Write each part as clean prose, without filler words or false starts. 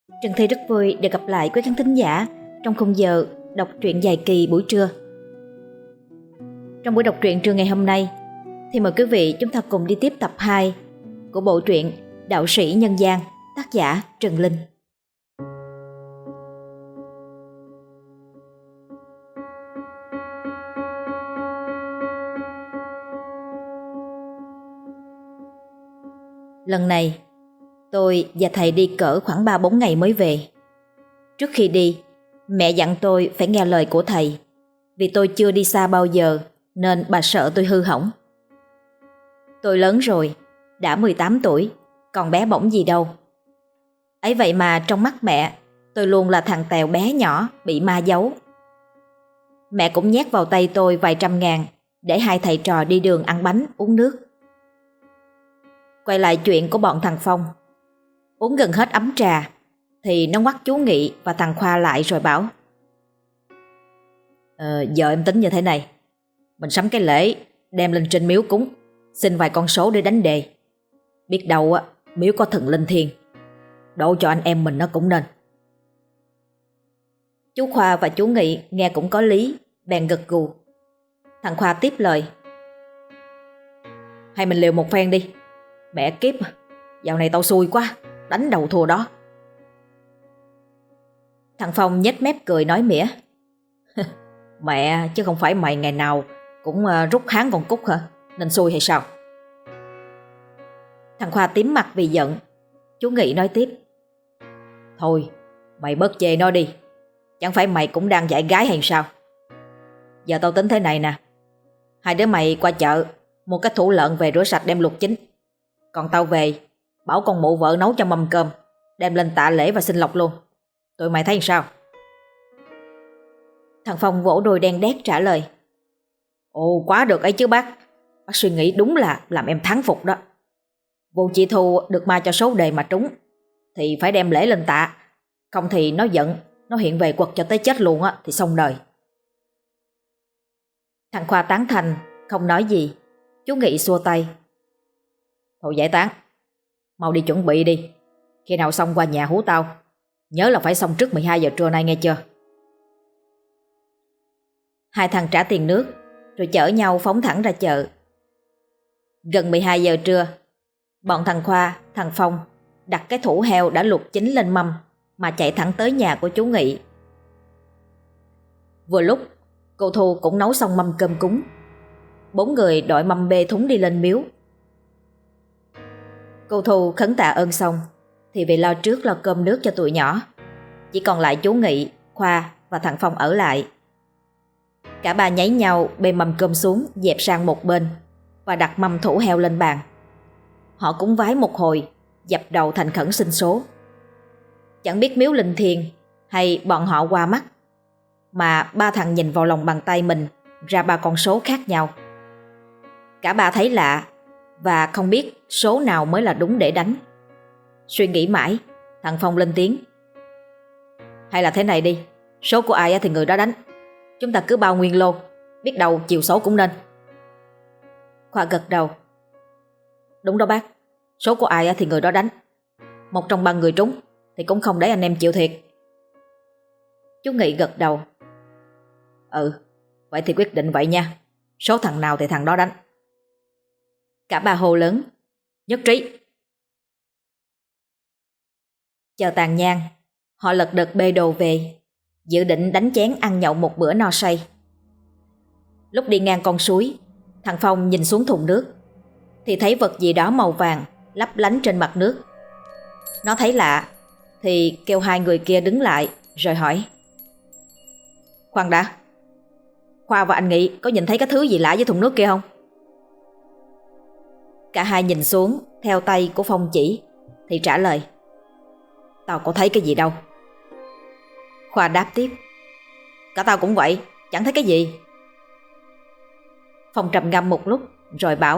Trần Thi rất vui được gặp lại quý khán thính giả trong khung giờ đọc truyện dài kỳ buổi trưa. Trong buổi đọc truyện trưa ngày hôm nay thì mời quý vị chúng ta cùng đi tiếp tập 2 của bộ truyện Đạo sĩ nhân gian, tác giả Trần Linh. Lần này tôi và thầy đi cỡ khoảng 3-4 ngày mới về. Trước khi đi, mẹ dặn tôi phải nghe lời của thầy, vì tôi chưa đi xa bao giờ nên bà sợ tôi hư hỏng. Tôi lớn rồi, đã 18 tuổi, còn bé bỏng gì đâu. Ấy vậy mà trong mắt mẹ, tôi luôn là thằng tèo bé nhỏ bị ma giấu. Mẹ cũng nhét vào tay tôi vài trăm ngàn để hai thầy trò đi đường ăn bánh uống nước. Quay lại chuyện của bọn thằng Phong. Uống gần hết ấm trà thì nó ngoắt chú Nghị và thằng Khoa lại rồi bảo: Giờ em tính như thế này, mình sắm cái lễ đem lên trên miếu cúng, xin vài con số để đánh đề. Biết đâu miếu có thần linh thiêng, độ cho anh em mình nó cũng nên. Chú Khoa và chú Nghị nghe cũng có lý, bèn gật gù. Thằng Khoa tiếp lời: Hay mình liều một phen đi. Mẹ kiếp, dạo này tao xui quá, đánh đầu thua đó. Thằng Phong nhếch mép cười nói mỉa: Mẹ, chứ không phải mày ngày nào cũng rút háng con cút hả, nên xui hay sao? Thằng Khoa tím mặt vì giận. Chú Nghị nói tiếp: Thôi, mày bớt chê nó đi. Chẳng phải mày cũng đang dạy gái hay sao? Giờ tao tính thế này nè, hai đứa mày qua chợ mua cái thủ lợn về rửa sạch đem luộc chín. Còn tao về bảo con mụ vợ nấu cho mâm cơm, đem lên tạ lễ và xin lộc luôn. Tụi mày thấy sao? Thằng Phong vỗ đôi đen đét trả lời: Ồ, quá được ấy chứ bác. Bác suy nghĩ đúng là làm em thắng phục đó. Vụ chị Thu được ma cho số đề mà trúng thì phải đem lễ lên tạ, không thì nó giận, nó hiện về quật cho tới chết luôn á thì xong đời. Thằng Khoa tán thành, không nói gì. Chú Nghị xua tay: Thôi giải tán, mau đi chuẩn bị đi. Khi nào xong qua nhà hú tao, nhớ là phải xong trước 12 giờ trưa nay nghe chưa? Hai thằng trả tiền nước rồi chở nhau phóng thẳng ra chợ. Gần 12 giờ trưa, bọn thằng Khoa, thằng Phong đặt cái thủ heo đã luộc chín lên mâm mà chạy thẳng tới nhà của chú Nghị. Vừa lúc cô Thu cũng nấu xong mâm cơm cúng. 4 người đội mâm bê thúng đi lên miếu. Cô Thu khấn tạ ơn xong thì về lo trước lo cơm nước cho tụi nhỏ. Chỉ còn lại chú Nghị, Khoa và thằng Phong ở lại. Cả ba nháy nhau bê mâm cơm xuống, dẹp sang một bên và đặt mâm thủ heo lên bàn. Họ cũng vái một hồi, dập đầu thành khẩn xin số. Chẳng biết miếu linh thiêng hay bọn họ qua mắt, mà ba thằng nhìn vào lòng bàn tay mình ra 3 con số khác nhau. Cả ba thấy lạ và không biết số nào mới là đúng để đánh. Suy nghĩ mãi, thằng Phong lên tiếng: Hay là thế này đi, số của ai thì người đó đánh. Chúng ta cứ bao nguyên lô, biết đâu chiều số cũng nên. Khoa gật đầu: Đúng đó bác, số của ai thì người đó đánh. Một trong 3 người trúng thì cũng không để anh em chịu thiệt. Chú Nghị gật đầu: Vậy thì quyết định vậy nha. Số thằng nào thì thằng đó đánh. Cả ba hô lớn: Nhất trí. Chờ tàn nhang, họ lật đật bê đồ về, dự định đánh chén ăn nhậu một bữa no say. Lúc đi ngang con suối, thằng Phong nhìn xuống thùng nước thì thấy vật gì đó màu vàng lấp lánh trên mặt nước. Nó thấy lạ thì kêu hai người kia đứng lại rồi hỏi: Khoan đã, Khoa và anh Nghị có nhìn thấy cái thứ gì lạ với thùng nước kia không? Cả hai nhìn xuống theo tay của Phong chỉ thì trả lời: Tao có thấy cái gì đâu. Khoa đáp tiếp: Cả tao cũng vậy, chẳng thấy cái gì. Phong trầm ngâm một lúc rồi bảo: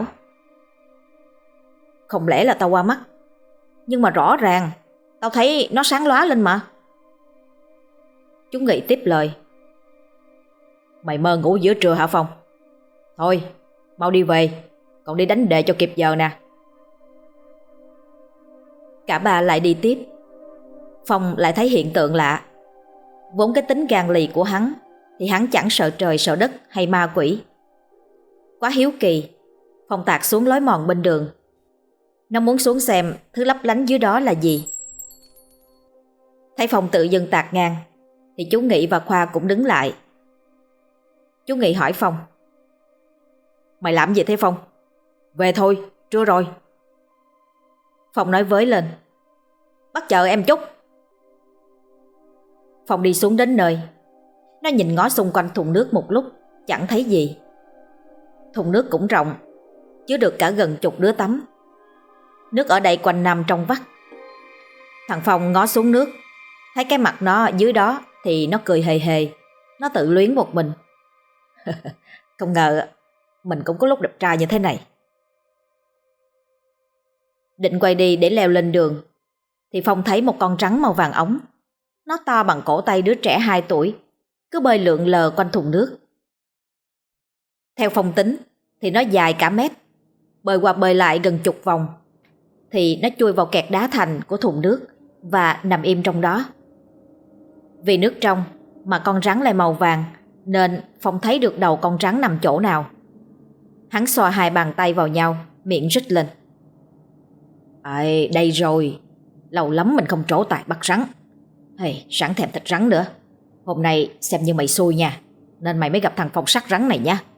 Không lẽ là tao qua mắt, nhưng mà rõ ràng tao thấy nó sáng lóa lên mà. Chú Nghị tiếp lời: Mày mơ ngủ giữa trưa hả Phong? Thôi, mau đi về, còn đi đánh đề cho kịp giờ nè. Cả ba lại đi tiếp. Phong lại thấy hiện tượng lạ. Vốn cái tính gan lì của hắn thì hắn chẳng sợ trời sợ đất hay ma quỷ. Quá hiếu kỳ, Phong tạt xuống lối mòn bên đường. Nó muốn xuống xem thứ lấp lánh dưới đó là gì. Thấy Phong tự dưng tạt ngang thì chú Nghị và Khoa cũng đứng lại. Chú Nghị hỏi Phong: "Mày làm gì thế Phong? Về thôi, trưa rồi." Phong nói với lên: "Bắt chờ em chút." Phong đi xuống đến nơi. Nó nhìn ngó xung quanh thùng nước một lúc, chẳng thấy gì. Thùng nước cũng rộng, chứa được cả gần chục đứa tắm. Nước ở đây quanh năm trong vắt. Thằng Phong ngó xuống nước, thấy cái mặt nó dưới đó thì nó cười hề hề. Nó tự luyến một mình: "Không ngờ mình cũng có lúc đẹp trai như thế này." Định quay đi để leo lên đường thì Phong thấy một con rắn màu vàng óng. Nó to bằng cổ tay đứa trẻ 2 tuổi, cứ bơi lượn lờ quanh thùng nước. Theo Phong tính thì nó dài cả mét, bơi qua bơi lại gần chục vòng thì nó chui vào kẹt đá thành của thùng nước và nằm im trong đó. Vì nước trong mà con rắn lại màu vàng nên Phong thấy được đầu con rắn nằm chỗ nào. Hắn xoa 2 bàn tay vào nhau, miệng rít lên: Đây rồi, lâu lắm mình không trổ tài bắt rắn. Sẵn thèm thịt rắn nữa. Hôm nay xem như mày xui nha, nên mày mới gặp thằng Phong sắc rắn này nha."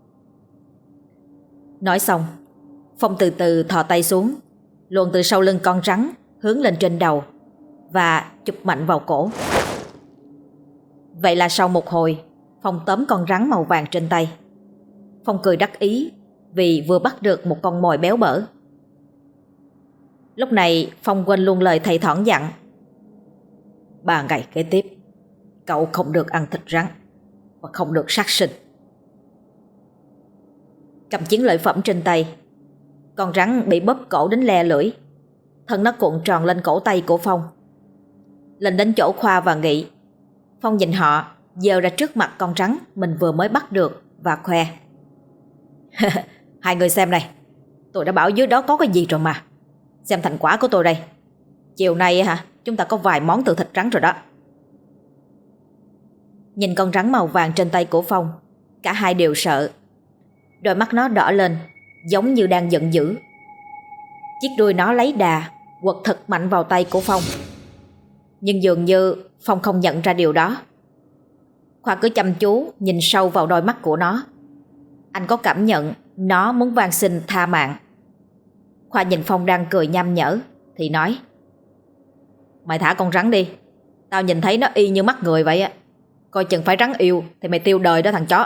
Nói xong, Phong từ từ thò tay xuống, luồn từ sau lưng con rắn hướng lên trên đầu và chụp mạnh vào cổ. Vậy là sau một hồi, Phong tóm con rắn màu vàng trên tay. Phong cười đắc ý vì vừa bắt được một con mồi béo bở. Lúc này Phong quên luôn lời thầy thoảng dặn: 3 ngày kế tiếp cậu không được ăn thịt rắn và không được sát sinh. Cầm chiến lợi phẩm trên tay, con rắn bị bóp cổ đến le lưỡi. Thân nó cuộn tròn lên cổ tay của Phong. Lên đến chỗ Khoa và Nghị, Phong nhìn họ giơ ra trước mặt con rắn mình vừa mới bắt được và khoe: "Hai người xem này, tôi đã bảo dưới đó có cái gì rồi mà. Xem thành quả của tôi đây. Chiều nay chúng ta có vài món từ thịt rắn rồi đó." Nhìn con rắn màu vàng trên tay của Phong, cả hai đều sợ. Đôi mắt nó đỏ lên, giống như đang giận dữ. Chiếc đuôi nó lấy đà, quật thật mạnh vào tay của Phong. Nhưng dường như Phong không nhận ra điều đó. Khoa cứ chăm chú nhìn sâu vào đôi mắt của nó. Anh có cảm nhận nó muốn van xin tha mạng. Khoa nhìn Phong đang cười nham nhở thì nói: "Mày thả con rắn đi. Tao nhìn thấy nó y như mắt người vậy á. Coi chừng phải rắn yêu thì mày tiêu đời đó thằng chó."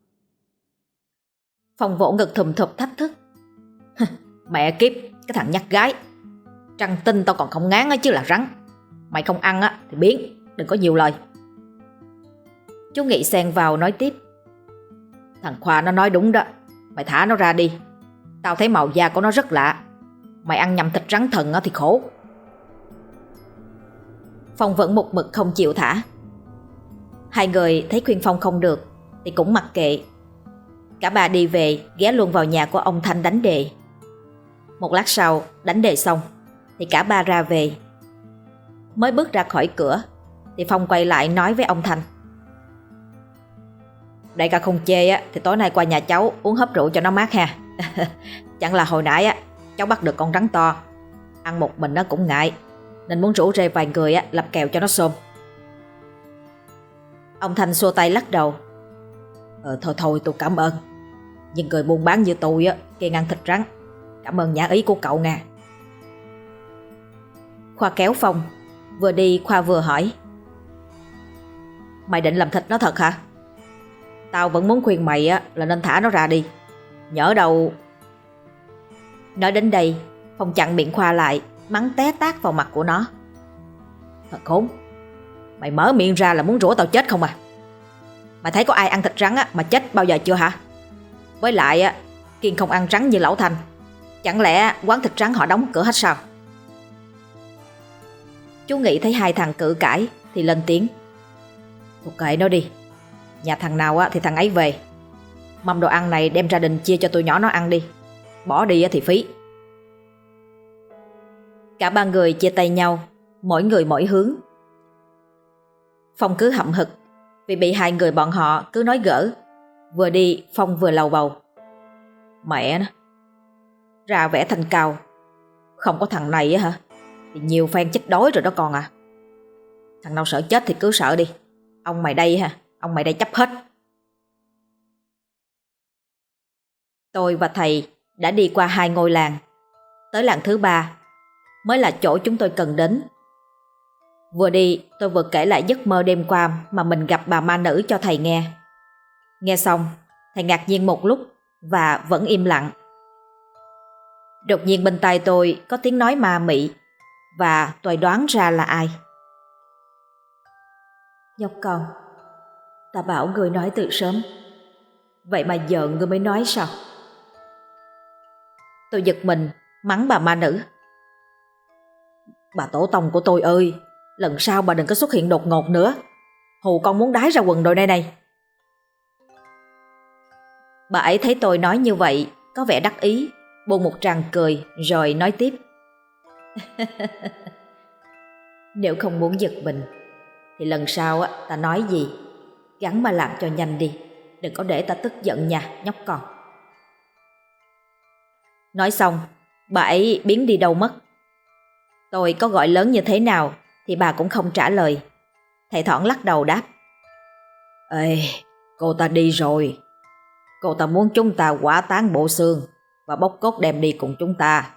Phong vỗ ngực thùm thụp thách thức: "Mẹ kiếp, cái thằng nhắc gái. Trăng tinh tao còn không ngán á chứ là rắn. Mày không ăn á thì biến, đừng có nhiều lời." Chú Nghị xen vào nói tiếp: "Thằng Khoa nó nói đúng đó. Mày thả nó ra đi. Tao thấy màu da của nó rất lạ. Mày ăn nhầm thịt rắn thần á thì khổ." Phong vẫn một mực không chịu thả. Hai người thấy khuyên Phong không được thì cũng mặc kệ. Cả ba đi về, ghé luôn vào nhà của ông Thanh đánh đề. Một lát sau đánh đề xong thì cả ba ra về. Mới bước ra khỏi cửa thì Phong quay lại nói với ông Thanh: "Đại ca không chê á thì tối nay qua nhà cháu uống hớp rượu cho nó mát ha." "Chẳng là hồi nãy á cháu bắt được con rắn to. Ăn một mình nó cũng ngại, nên muốn rủ rê vài người á làm kèo cho nó xôm." Ông Thanh xua tay lắc đầu: Thôi tôi cảm ơn. Nhưng người buôn bán như tôi á kiêng ăn thịt rắn. Cảm ơn nhã ý của cậu nha." Khoa kéo Phong. Vừa đi Khoa vừa hỏi: "Mày định làm thịt nó thật hả? Tao vẫn muốn khuyên mày á là nên thả nó ra đi. Nhỡ đâu..." Nói đến đây, Phong chặn miệng Khoa lại, mắng té tát vào mặt của nó: "Thật khốn. Mày mở miệng ra là muốn rủa tao chết không à? Mày thấy có ai ăn thịt rắn á mà chết bao giờ chưa hả? Với lại á, Kiên không ăn rắn như lão Thành. Chẳng lẽ quán thịt rắn họ đóng cửa hết sao?" Chú Nghị thấy hai thằng cự cãi thì lên tiếng: "Thôi kệ nó đi. Nhà thằng nào á thì thằng ấy về. Mâm đồ ăn này đem gia đình chia cho tụi nhỏ nó ăn đi. Bỏ đi á thì phí." Cả ba người chia tay nhau, mỗi người mỗi hướng. Phong cứ hậm hực vì bị hai người bọn họ cứ nói gỡ. Vừa đi Phong vừa lầu bầu: Mẹ nó, ra vẻ thanh cao, không có thằng này á hả thì nhiều phen chết đói rồi đó con à. Thằng nào sợ chết thì cứ sợ đi, ông mày đây ha, ông mày đây chấp hết. Tôi và thầy đã đi qua 2 ngôi làng, tới làng thứ 3 mới là chỗ chúng tôi cần đến. Vừa đi tôi vừa kể lại giấc mơ đêm qua mà mình gặp bà ma nữ cho thầy nghe. Nghe xong thầy ngạc nhiên một lúc và vẫn im lặng. Đột nhiên bên tai tôi có tiếng nói ma mị và tôi đoán ra là ai. Nhóc con, ta bảo ngươi nói từ sớm, vậy mà giờ ngươi mới nói sao? Tôi giật mình mắng bà ma nữ: Bà tổ tông của tôi ơi, lần sau bà đừng có xuất hiện đột ngột nữa, hù con muốn đái ra quần rồi đây này. Bà ấy thấy tôi nói như vậy có vẻ đắc ý, buông một tràng cười rồi nói tiếp: Nếu không muốn giật mình thì lần sau ta nói gì gắn mà làm cho nhanh đi, đừng có để ta tức giận nha nhóc con. Nói xong bà ấy biến đi đâu mất. Tôi có gọi lớn như thế nào thì bà cũng không trả lời. Thầy thoảng lắc đầu đáp: Ê, cô ta đi rồi. Cô ta muốn chúng ta hỏa táng bộ xương và bốc cốt đem đi cùng chúng ta.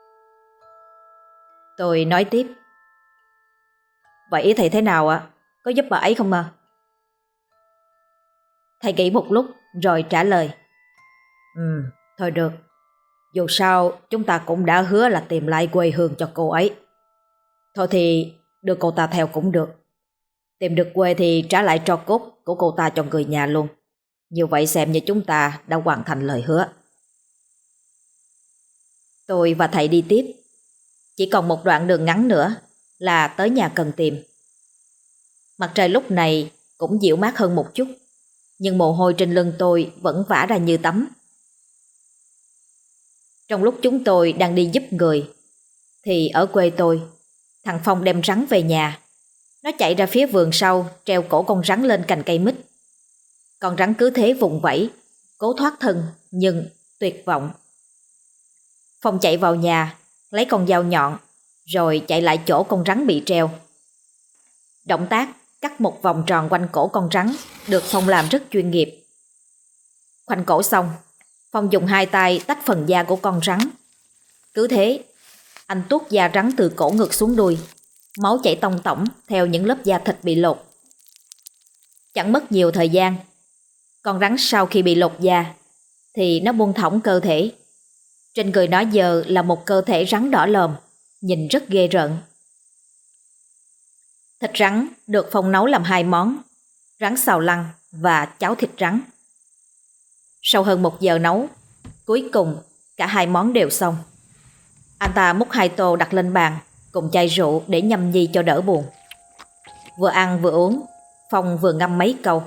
Tôi nói tiếp: Vậy ý thầy thế nào ạ? Có giúp bà ấy không à? Thầy nghĩ một lúc rồi trả lời: Thôi được. Dù sao chúng ta cũng đã hứa là tìm lại quê hương cho cô ấy. Thôi thì đưa cô ta theo cũng được. Tìm được quê thì trả lại tro cốt của cô ta cho người nhà luôn. Như vậy xem như chúng ta đã hoàn thành lời hứa. Tôi và thầy đi tiếp. Chỉ còn một đoạn đường ngắn nữa là tới nhà cần tìm. Mặt trời lúc này cũng dịu mát hơn một chút, nhưng mồ hôi trên lưng tôi vẫn vã ra như tắm. Trong lúc chúng tôi đang đi giúp người thì ở quê tôi, thằng Phong đem rắn về nhà. Nó chạy ra phía vườn sau, treo cổ con rắn lên cành cây mít. Con rắn cứ thế vùng vẫy, cố thoát thân nhưng tuyệt vọng. Phong chạy vào nhà, lấy con dao nhọn rồi chạy lại chỗ con rắn bị treo. Động tác cắt một vòng tròn quanh cổ con rắn được Phong làm rất chuyên nghiệp. Khoanh cổ xong, Phong dùng 2 tay tách phần da của con rắn. Cứ thế, anh tuốt da rắn từ cổ ngực xuống đuôi, máu chảy tông tổng theo những lớp da thịt bị lột. Chẳng mất nhiều thời gian, con rắn sau khi bị lột da thì nó buông thõng cơ thể. Trên người nó giờ là một cơ thể rắn đỏ lòm, nhìn rất ghê rợn. Thịt rắn được Phong nấu làm 2 món: rắn xào lăn và cháo thịt rắn. Sau hơn 1 giờ nấu, cuối cùng cả 2 món đều xong. Anh ta múc 2 tô đặt lên bàn cùng chai rượu để nhâm nhi cho đỡ buồn. Vừa ăn vừa uống, Phong vừa ngâm mấy câu: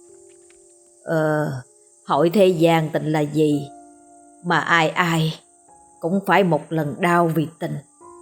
Hỏi thế gian tình là gì, mà ai ai cũng phải một lần đau vì tình.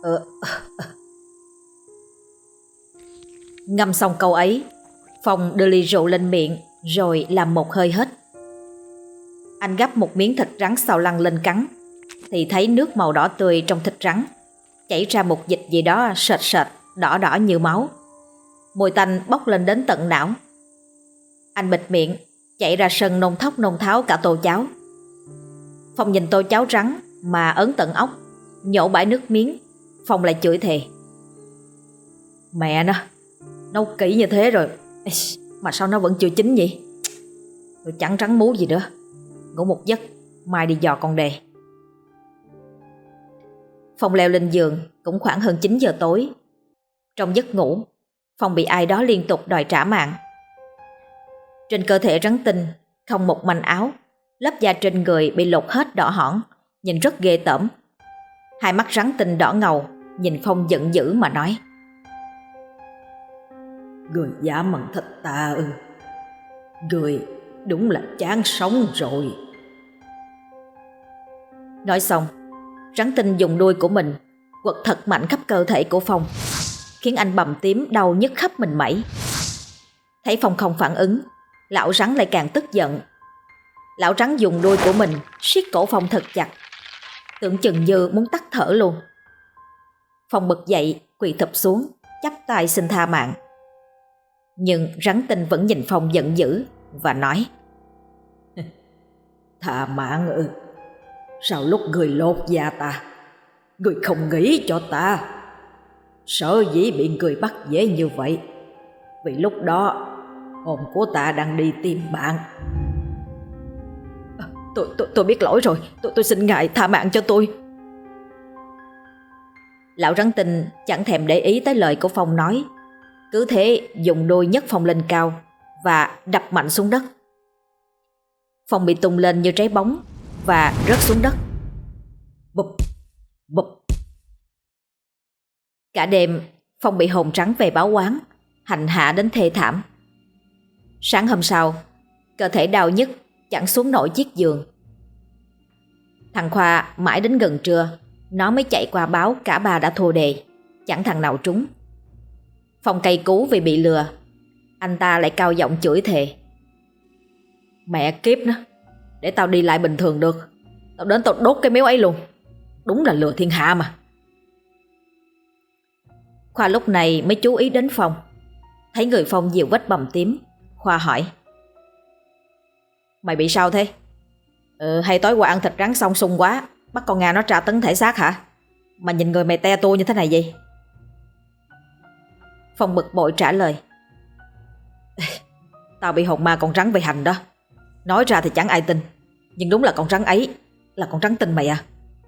Ngâm xong câu ấy, Phong đưa ly rượu lên miệng rồi làm một hơi hết. Anh gắp một miếng thịt rắn xào lăn lên cắn thì thấy nước màu đỏ tươi trong thịt rắn chảy ra một dịch gì đó sệt sệt, đỏ đỏ như máu. Mùi tanh bốc lên đến tận não. Anh bịt miệng, chạy ra sân nôn thốc nôn tháo cả tô cháo. Phong nhìn tô cháo rắn mà ớn tận óc, nhổ bãi nước miếng. Phong lại chửi thề: Mẹ nó, nấu kỹ như thế rồi mà sao nó vẫn chưa chín vậy? Tôi chẳng rắn mú gì nữa. Ngủ một giấc, mai đi dò con đề. Phong leo lên giường cũng khoảng hơn 9 giờ tối. Trong giấc ngủ, Phong bị ai đó liên tục đòi trả mạng. Trên cơ thể rắn tinh không một manh áo, lớp da trên người bị lột hết đỏ hỏn, nhìn rất ghê tởm. 2 mắt rắn tinh đỏ ngầu nhìn Phong giận dữ mà nói: Người dám ăn thịt ta ư? Người đúng là chán sống rồi. Nói xong, rắn tinh dùng đuôi của mình quật thật mạnh khắp cơ thể của Phong. khiến anh bầm tím đau nhức khắp mình mẩy. Thấy Phong không phản ứng, lão rắn lại càng tức giận. Lão rắn dùng đuôi của mình siết cổ Phong thật chặt, tưởng chừng như muốn tắt thở luôn. Phong bật dậy, quỳ thụp xuống, chắp tay xin tha mạng. Nhưng rắn tinh vẫn nhìn Phong giận dữ và nói: Tha mạng ư? Sao lúc người lột da ta, người không nghĩ cho ta? Sở dĩ bị người bắt dễ như vậy vì lúc đó hồn của ta đang đi tìm bạn. Tôi biết lỗi rồi, tôi xin ngài tha mạng cho tôi. Lão rắn tinh chẳng thèm để ý tới lời của Phong nói, cứ thế dùng đôi nhấc Phong lên cao và đập mạnh xuống đất. Phong bị tung lên như trái bóng và rớt xuống đất. Bụp, bụp. Cả đêm Phong bị hồn trắng về báo oán, hành hạ đến thê thảm. Sáng hôm sau, cơ thể đau nhức chẳng xuống nổi chiếc giường. Thằng Khoa mãi đến gần trưa nó mới chạy qua báo cả ba đã thua đề, chẳng thằng nào trúng. Phong cay cú vì bị lừa, anh ta lại cao giọng chửi thề: Mẹ kiếp nó, để tao đi lại bình thường được, tao đến tao đốt cái miếu ấy luôn. Đúng là lừa thiên hạ mà. Khoa lúc này mới chú ý đến Phong. Thấy người Phong nhiều vết bầm tím, Khoa hỏi: Mày bị sao thế? Hay tối qua ăn thịt rắn xong sung quá, bắt con Nga nó tra tấn thể xác hả? Mà nhìn người mày te tua như thế này vậy? Phong bực bội trả lời: Tao bị hồn ma con rắn về hành đó. Nói ra thì chẳng ai tin, nhưng đúng là con rắn ấy là con rắn tinh mày à.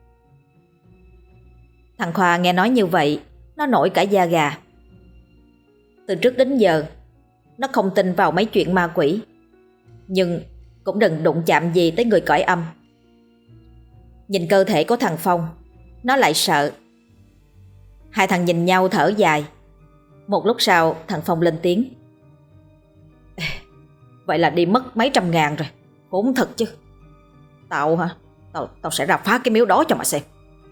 Thằng Khoa nghe nói như vậy, nó nổi cả da gà. Từ trước đến giờ nó không tin vào mấy chuyện ma quỷ, nhưng cũng đừng đụng chạm gì tới người cõi âm. Nhìn cơ thể của thằng Phong, nó lại sợ. Hai thằng nhìn nhau thở dài. Một lúc sau thằng Phong lên tiếng: Vậy là đi mất mấy trăm ngàn rồi, khốn thật chứ. Tao hả? Tao sẽ ra phá cái miếu đó cho mà xem.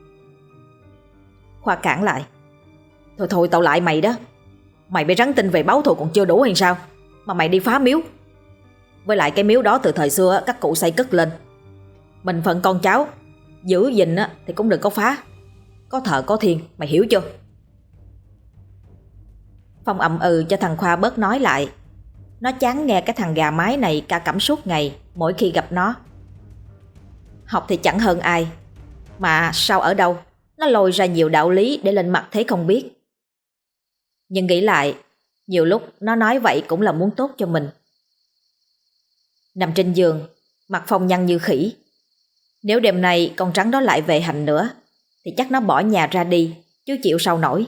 Khoa cản lại: Thôi tao lại mày đó. Mày bị rắn tinh về báo thù còn chưa đủ hay sao mà mày đi phá miếu? Với lại cái miếu đó từ thời xưa các cụ xây cất lên. Mình phận con cháu giữ gìn thì cũng đừng có phá. Có thờ có thiên, mày hiểu chưa? Phong ậm ừ cho thằng Khoa bớt nói lại. Nó chán nghe cái thằng gà mái này ca cẩm suốt ngày mỗi khi gặp nó. Học thì chẳng hơn ai, mà sao ở đâu nó lôi ra nhiều đạo lý để lên mặt thế không biết. Nhưng nghĩ lại, nhiều lúc nó nói vậy cũng là muốn tốt cho mình. Nằm trên giường, mặt Phong nhăn như khỉ. Nếu đêm nay con rắn đó lại về hành nữa thì chắc nó bỏ nhà ra đi, chứ chịu sao nổi.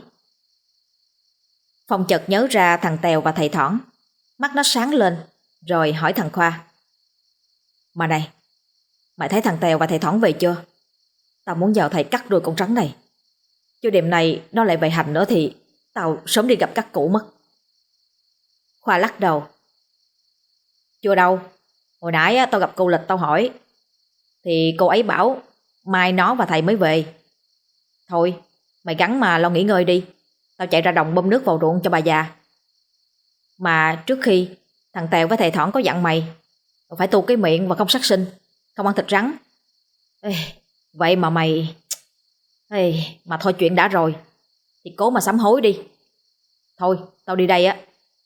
Phong chợt nhớ ra thằng Tèo và thầy Thỏn. Mắt nó sáng lên, rồi hỏi thằng Khoa: Mà này, mày thấy thằng Tèo và thầy Thỏn về chưa? Tao muốn nhờ thầy cắt đuôi con rắn này, chứ đêm nay nó lại về hành nữa thì tao sớm đi gặp các cụ mất. Khoa lắc đầu: Chưa đâu. Hồi nãy tao gặp cô Lịch tao hỏi, thì cô ấy bảo mai nó và thầy mới về. Thôi, mày gắng mà lo nghỉ ngơi đi. Tao chạy ra đồng bơm nước vào ruộng cho bà già. Mà trước khi, thằng Tèo với thầy Thỏn có dặn mày phải tu cái miệng và không sát sinh, không ăn thịt rắn. Vậy mà mày... mà thôi, chuyện đã rồi thì cố mà sám hối đi. Thôi, tao đi đây á.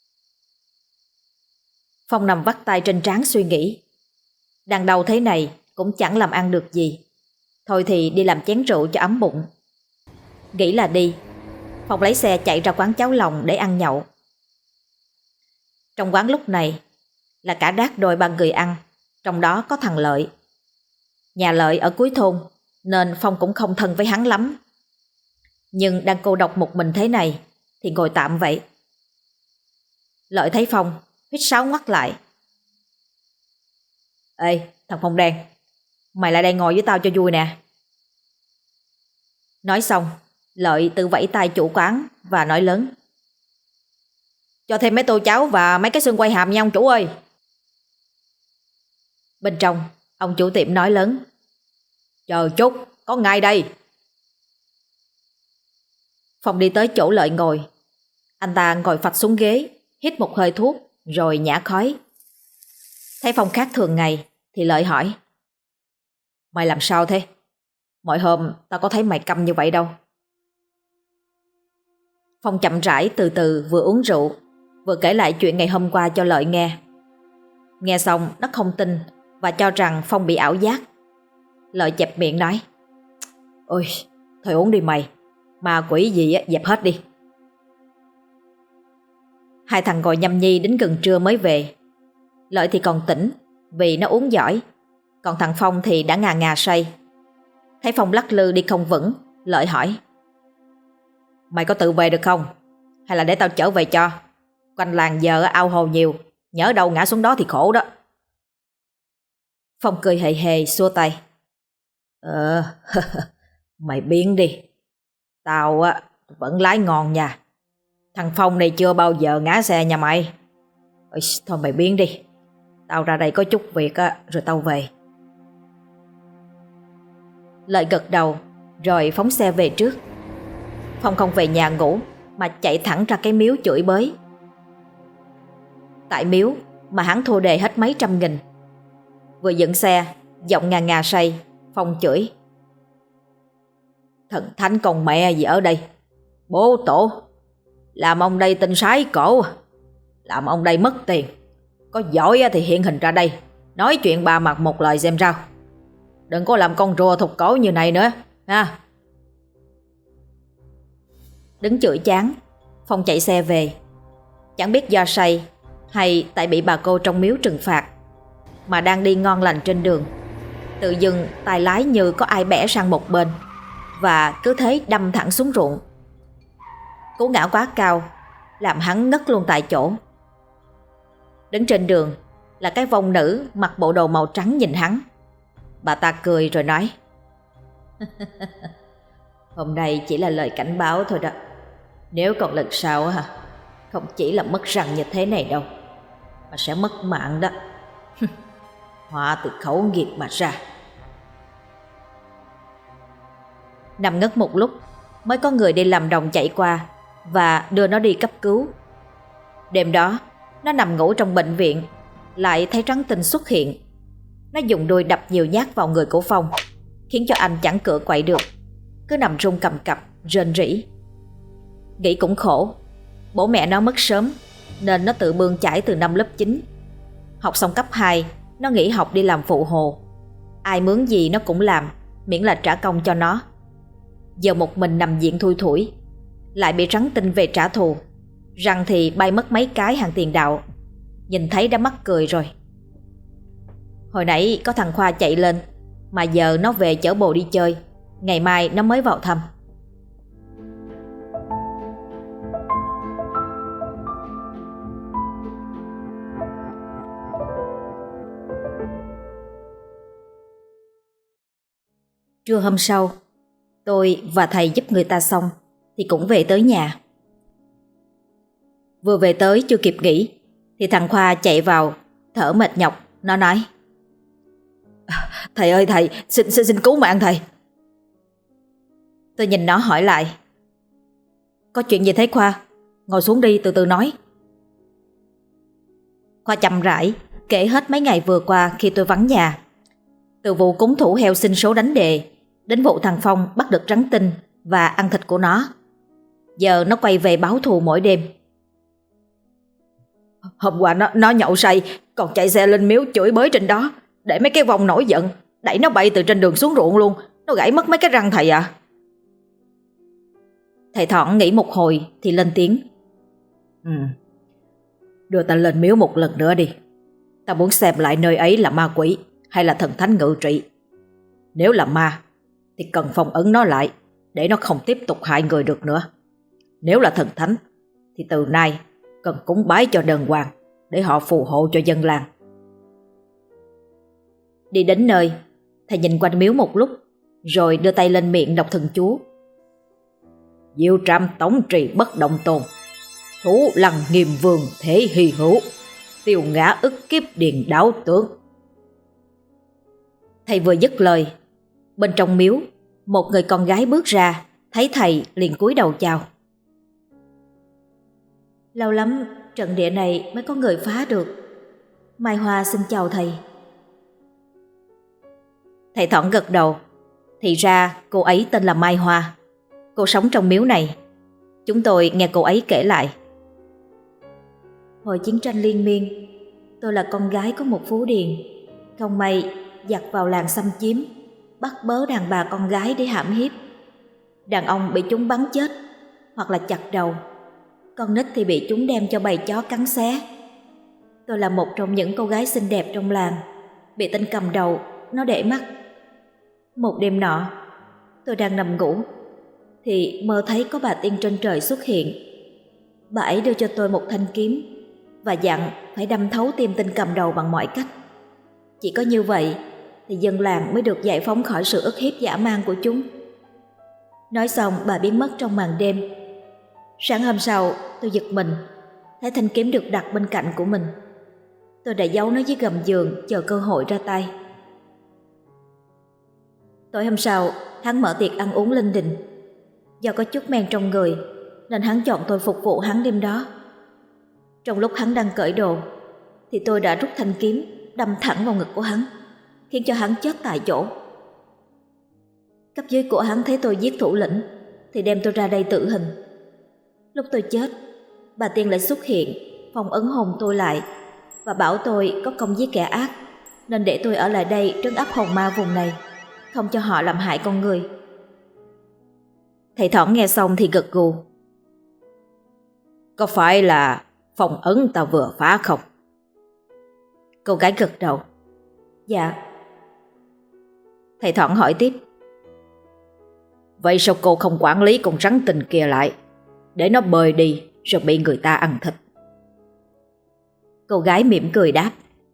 Phong nằm vắt tay trên trán suy nghĩ. Đang đau thế này cũng chẳng làm ăn được gì. Thôi thì đi làm chén rượu cho ấm bụng. Nghĩ là đi, Phong lấy xe chạy ra quán cháo lòng để ăn nhậu. Trong quán lúc này là cả đát đôi ba người ăn, trong đó có thằng Lợi. Nhà Lợi ở cuối thôn nên Phong cũng không thân với hắn lắm. Nhưng đang cô độc một mình thế này thì ngồi tạm vậy. Lợi thấy Phong, huýt sáo ngoắt lại: Ê, thằng Phong đen, mày lại đây ngồi với tao cho vui nè. Nói xong, Lợi tự vẫy tay chủ quán và nói lớn: Cho thêm mấy tô cháo và mấy cái xương quay hàm nha ông chủ ơi. Bên trong, ông chủ tiệm nói lớn: Chờ chút, có ngay đây. Phong đi tới chỗ Lợi ngồi, Anh ta ngồi phạch xuống ghế, hít một hơi thuốc rồi nhả khói. Thấy Phong khác thường ngày thì Lợi hỏi: Mày làm sao thế? Mọi hôm tao có thấy mày câm như vậy đâu. Phong chậm rãi từ từ vừa uống rượu vừa kể lại chuyện ngày hôm qua cho Lợi nghe. Nghe xong nó không tin và cho rằng Phong bị ảo giác. Lợi chẹp miệng nói: Ôi, thôi uống đi mày, ma quỷ gì á, dẹp hết đi. Hai thằng ngồi nhâm nhi đến gần trưa mới về. Lợi thì còn tỉnh vì nó uống giỏi, còn thằng Phong thì đã ngà ngà say. Thấy Phong lắc lư đi không vững, Lợi hỏi: Mày có tự về được không? Hay là để tao chở về cho? Quanh làng giờ ao hồ nhiều, nhỡ đâu ngã xuống đó thì khổ đó. Phong cười hề hề xua tay: Mày biến đi. Tao vẫn lái ngon nha. Thằng Phong này chưa bao giờ ngã xe nha mày. Ôi, thôi mày biến đi. Tao ra đây có chút việc rồi tao về. Lợi gật đầu rồi phóng xe về trước. Phong không về nhà ngủ mà chạy thẳng ra cái miếu chửi bới. Tại miếu mà hắn thua đề hết mấy trăm nghìn. Vừa dựng xe, giọng ngà ngà say, Phong chửi: Thần thánh con mẹ gì ở đây? Bố tổ, làm ông đây tin sái cổ, làm ông đây mất tiền. Có giỏi thì hiện hình ra đây, nói chuyện ba mặt một lời xem sao. Đừng có làm con rùa thục cổ như này nữa ha. Đứng chửi chán, Phong chạy xe về. Chẳng biết do say hay tại bị bà cô trong miếu trừng phạt mà đang đi ngon lành trên đường, tự dưng tay lái như có ai bẻ sang một bên và cứ thế đâm thẳng xuống ruộng. Cú ngã quá cao làm hắn ngất luôn tại chỗ. Đứng trên đường là cái vong nữ mặc bộ đồ màu trắng nhìn hắn. Bà ta cười rồi nói: Hôm nay chỉ là lời cảnh báo thôi đó. Nếu còn lần sau không chỉ là mất răng như thế này đâu, mà sẽ mất mạng đó. Họa từ khẩu nghiệp mà ra. Nằm ngất một lúc mới có người đi làm đồng chạy qua và đưa nó đi cấp cứu. Đêm đó nó nằm ngủ trong bệnh viện, lại thấy trắng tinh xuất hiện. Nó dùng đuôi đập nhiều nhát vào người của Phong, khiến cho anh chẳng cựa quậy được, cứ nằm run cầm cập rên rỉ. Nghĩ cũng khổ, bố mẹ nó mất sớm nên nó tự bươn chải từ năm lớp 9. Học xong cấp 2, nó nghỉ học đi làm phụ hồ. Ai mướn gì nó cũng làm, miễn là trả công cho nó. Giờ một mình nằm viện thui thủi, lại bị rắn tinh về trả thù. Răng thì bay mất mấy cái hàng tiền đạo. Nhìn thấy đã mắc cười rồi. Hồi nãy có thằng Khoa chạy lên, mà giờ nó về chở bồ đi chơi. Ngày mai nó mới vào thăm. Trưa hôm sau, tôi và thầy giúp người ta xong thì cũng về tới nhà. Vừa về tới chưa kịp nghỉ thì thằng Khoa chạy vào, thở mệt nhọc. Nó nói: Thầy ơi thầy, xin cứu mạng thầy. Tôi nhìn nó hỏi lại: Có chuyện gì thế Khoa? Ngồi xuống đi, từ từ nói. Khoa chậm rãi kể hết mấy ngày vừa qua khi tôi vắng nhà. Từ vụ cúng thủ heo xin số đánh đề đến vụ thằng Phong bắt được rắn tinh và ăn thịt của nó. Giờ nó quay về báo thù mỗi đêm. Hôm qua nó nhậu say, còn chạy xe lên miếu chửi bới trên đó, để mấy cái vong nổi giận đẩy nó bay từ trên đường xuống ruộng luôn. Nó gãy mất mấy cái răng thầy à. Thầy Thọn nghĩ một hồi thì lên tiếng: Đưa ta lên miếu một lần nữa đi. Ta muốn xem lại nơi ấy là ma quỷ hay là thần thánh ngự trị. Nếu là ma thì cần phong ấn nó lại để nó không tiếp tục hại người được nữa. Nếu là thần thánh thì từ nay cần cúng bái cho đền hoàng để họ phù hộ cho dân làng. Đi đến nơi, thầy nhìn quanh miếu một lúc rồi đưa tay lên miệng đọc thần chú. Diệu trạm tổng trì bất động tôn, thú lăng nghiêm vương thế hy hữu, tiêu ngã ức kiếp điền đáo tướng. Thầy vừa dứt lời, bên trong miếu một người con gái bước ra, thấy thầy liền cúi đầu chào. Lâu lắm trận địa này mới có người phá được. Mai Hoa xin chào thầy. Thầy Thỏn gật đầu. Thì ra cô ấy tên là Mai Hoa. Cô sống trong miếu này. Chúng tôi nghe cô ấy kể lại. Hồi chiến tranh liên miên, tôi là con gái của một phú điền. Không may giặc vào làng xâm chiếm, bắt bớ đàn bà con gái để hãm hiếp. Đàn ông bị chúng bắn chết hoặc là chặt đầu, con nít thì bị chúng đem cho bầy chó cắn xé. Tôi là một trong những cô gái xinh đẹp trong làng, bị tên cầm đầu nó để mắt. Một đêm nọ, tôi đang nằm ngủ thì mơ thấy có bà tiên trên trời xuất hiện. Bà ấy đưa cho tôi một thanh kiếm và dặn phải đâm thấu tim tên cầm đầu bằng mọi cách. Chỉ có như vậy thì dân làng mới được giải phóng khỏi sự ức hiếp dã man của chúng. Nói xong bà biến mất trong màn đêm. Sáng hôm sau tôi giật mình, thấy thanh kiếm được đặt bên cạnh của mình. Tôi đã giấu nó dưới gầm giường chờ cơ hội ra tay. Tối hôm sau hắn mở tiệc ăn uống linh đình. Do có chút men trong người nên hắn chọn tôi phục vụ hắn đêm đó. Trong lúc hắn đang cởi đồ thì tôi đã rút thanh kiếm đâm thẳng vào ngực của hắn, khiến cho hắn chết tại chỗ. Cấp dưới của hắn thấy tôi giết thủ lĩnh thì đem tôi ra đây tử hình. Lúc tôi chết, bà tiên lại xuất hiện, phong ấn hồn tôi lại và bảo tôi có công giết kẻ ác, nên để tôi ở lại đây trấn áp hồn ma vùng này, không cho họ làm hại con người. Thầy Thỏn nghe xong thì gật gù. Có phải là phong ấn ta vừa phá không? Cô gái gật đầu. Dạ. Thầy Thỏn hỏi tiếp. Vậy sao cô không quản lý con rắn tinh kia lại, để nó bơi đi rồi bị người ta ăn thịt? Cô gái mỉm cười đáp.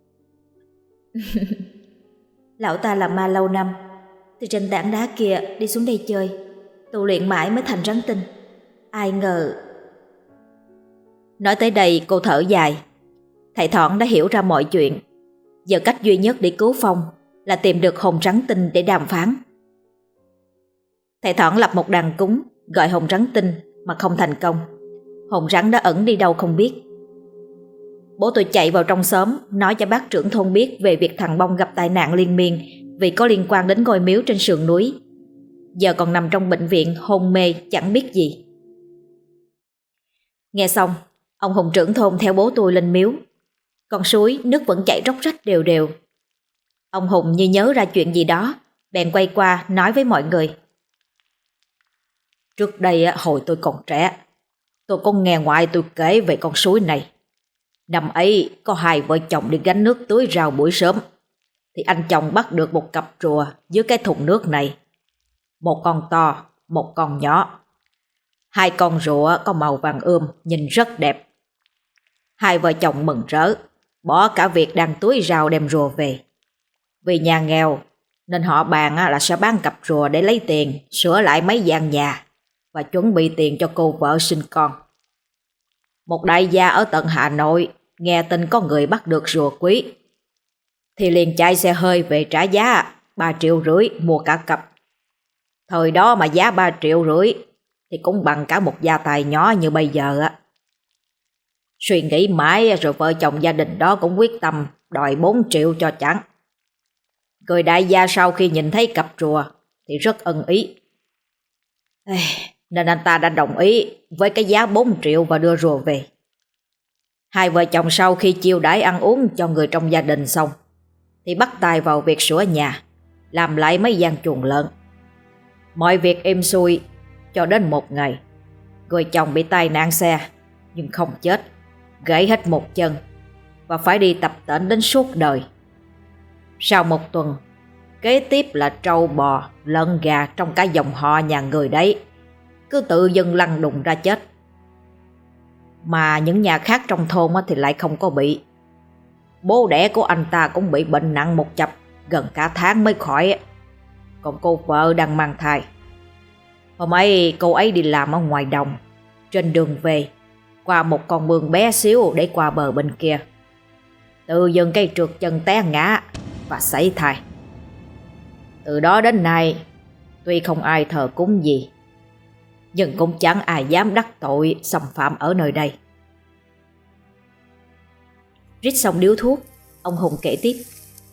Lão ta là ma lâu năm, từ trên tảng đá kia đi xuống đây chơi, tu luyện mãi mới thành rắn tinh. Ai ngờ... Nói tới đây cô thở dài. Thầy Thỏn đã hiểu ra mọi chuyện. Giờ cách duy nhất để cứu Phong là tìm được hồn rắn tinh để đàm phán. Thầy Thỏn lập một đàn cúng gọi hồn rắn tinh mà không thành công. Hồn rắn đã ẩn đi đâu không biết. Bố tôi chạy vào trong xóm nói cho bác trưởng thôn biết về việc thằng Bông gặp tai nạn liên miên vì có liên quan đến ngôi miếu trên sườn núi. Giờ còn nằm trong bệnh viện hôn mê chẳng biết gì. Nghe xong, ông Hùng trưởng thôn theo bố tôi lên miếu. Con suối nước vẫn chảy róc rách đều đều. Ông Hùng như nhớ ra chuyện gì đó, bèn quay qua nói với mọi người. Trước đây hồi tôi còn trẻ, tôi có nghe ngoại tôi kể về con suối này. Năm ấy có hai vợ chồng đi gánh nước tưới rau buổi sớm, thì anh chồng bắt được một cặp rùa dưới cái thùng nước này. Một con to, một con nhỏ. Hai con rùa có màu vàng ươm, nhìn rất đẹp. Hai vợ chồng mừng rỡ, bỏ cả việc đang tưới rau đem rùa về. Vì nhà nghèo nên họ bàn là sẽ bán cặp rùa để lấy tiền sửa lại mấy gian nhà và chuẩn bị tiền cho cô vợ sinh con. Một đại gia ở tận Hà Nội nghe tin có người bắt được rùa quý thì liền chạy xe hơi về trả giá 3,5 triệu mua cả cặp. Thời đó mà giá 3,5 triệu thì cũng bằng cả một gia tài nhỏ như bây giờ á. Suy nghĩ mãi rồi vợ chồng gia đình đó cũng quyết tâm đòi 4 triệu cho chẳng. Người đại gia sau khi nhìn thấy cặp rùa thì rất ưng ý, nên anh ta đã đồng ý với cái giá 4 triệu và đưa rùa về. Hai vợ chồng sau khi chiêu đãi ăn uống cho người trong gia đình xong thì bắt tay vào việc sửa nhà, làm lại mấy gian chuồng lợn. Mọi việc êm xuôi cho đến một ngày, người chồng bị tai nạn xe nhưng không chết, gãy hết một chân và phải đi tập tễnh đến suốt đời. Sau một tuần, kế tiếp là trâu bò, lợn gà trong cả dòng họ nhà người đấy cứ tự dưng lăn đùng ra chết. Mà những nhà khác trong thôn thì lại không có bị. Bố đẻ của anh ta cũng bị bệnh nặng một chập, gần cả tháng mới khỏi. Còn cô vợ đang mang thai. Hôm ấy cô ấy đi làm ở ngoài đồng, trên đường về qua một con mương bé xíu để qua bờ bên kia, tự dưng cây trượt chân té ngã và sảy thai. Từ đó đến nay, tuy không ai thờ cúng gì, nhưng cũng chẳng ai dám đắc tội xâm phạm ở nơi đây. Rít xong điếu thuốc, ông Hùng kể tiếp.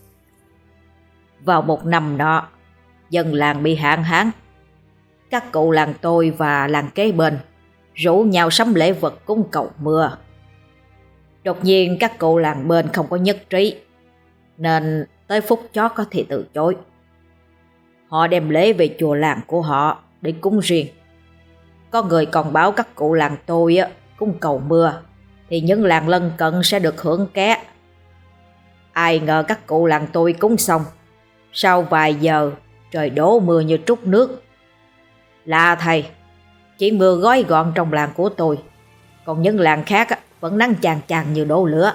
Vào một năm nọ, dân làng bị hạn hán. Các cụ làng tôi và làng kế bên rủ nhau sắm lễ vật cúng cầu mưa. Đột nhiên các cụ làng bên không có nhất trí, nên tới phút chót có thì từ chối. Họ đem lễ về chùa làng của họ để cúng riêng. Có người còn báo các cụ làng tôi cúng cầu mưa thì những làng lân cận sẽ được hưởng ké. Ai ngờ các cụ làng tôi cúng xong, sau vài giờ trời đổ mưa như trút nước. Lạ thầy, chỉ mưa gói gọn trong làng của tôi, còn những làng khác vẫn nắng chang chang như đổ lửa.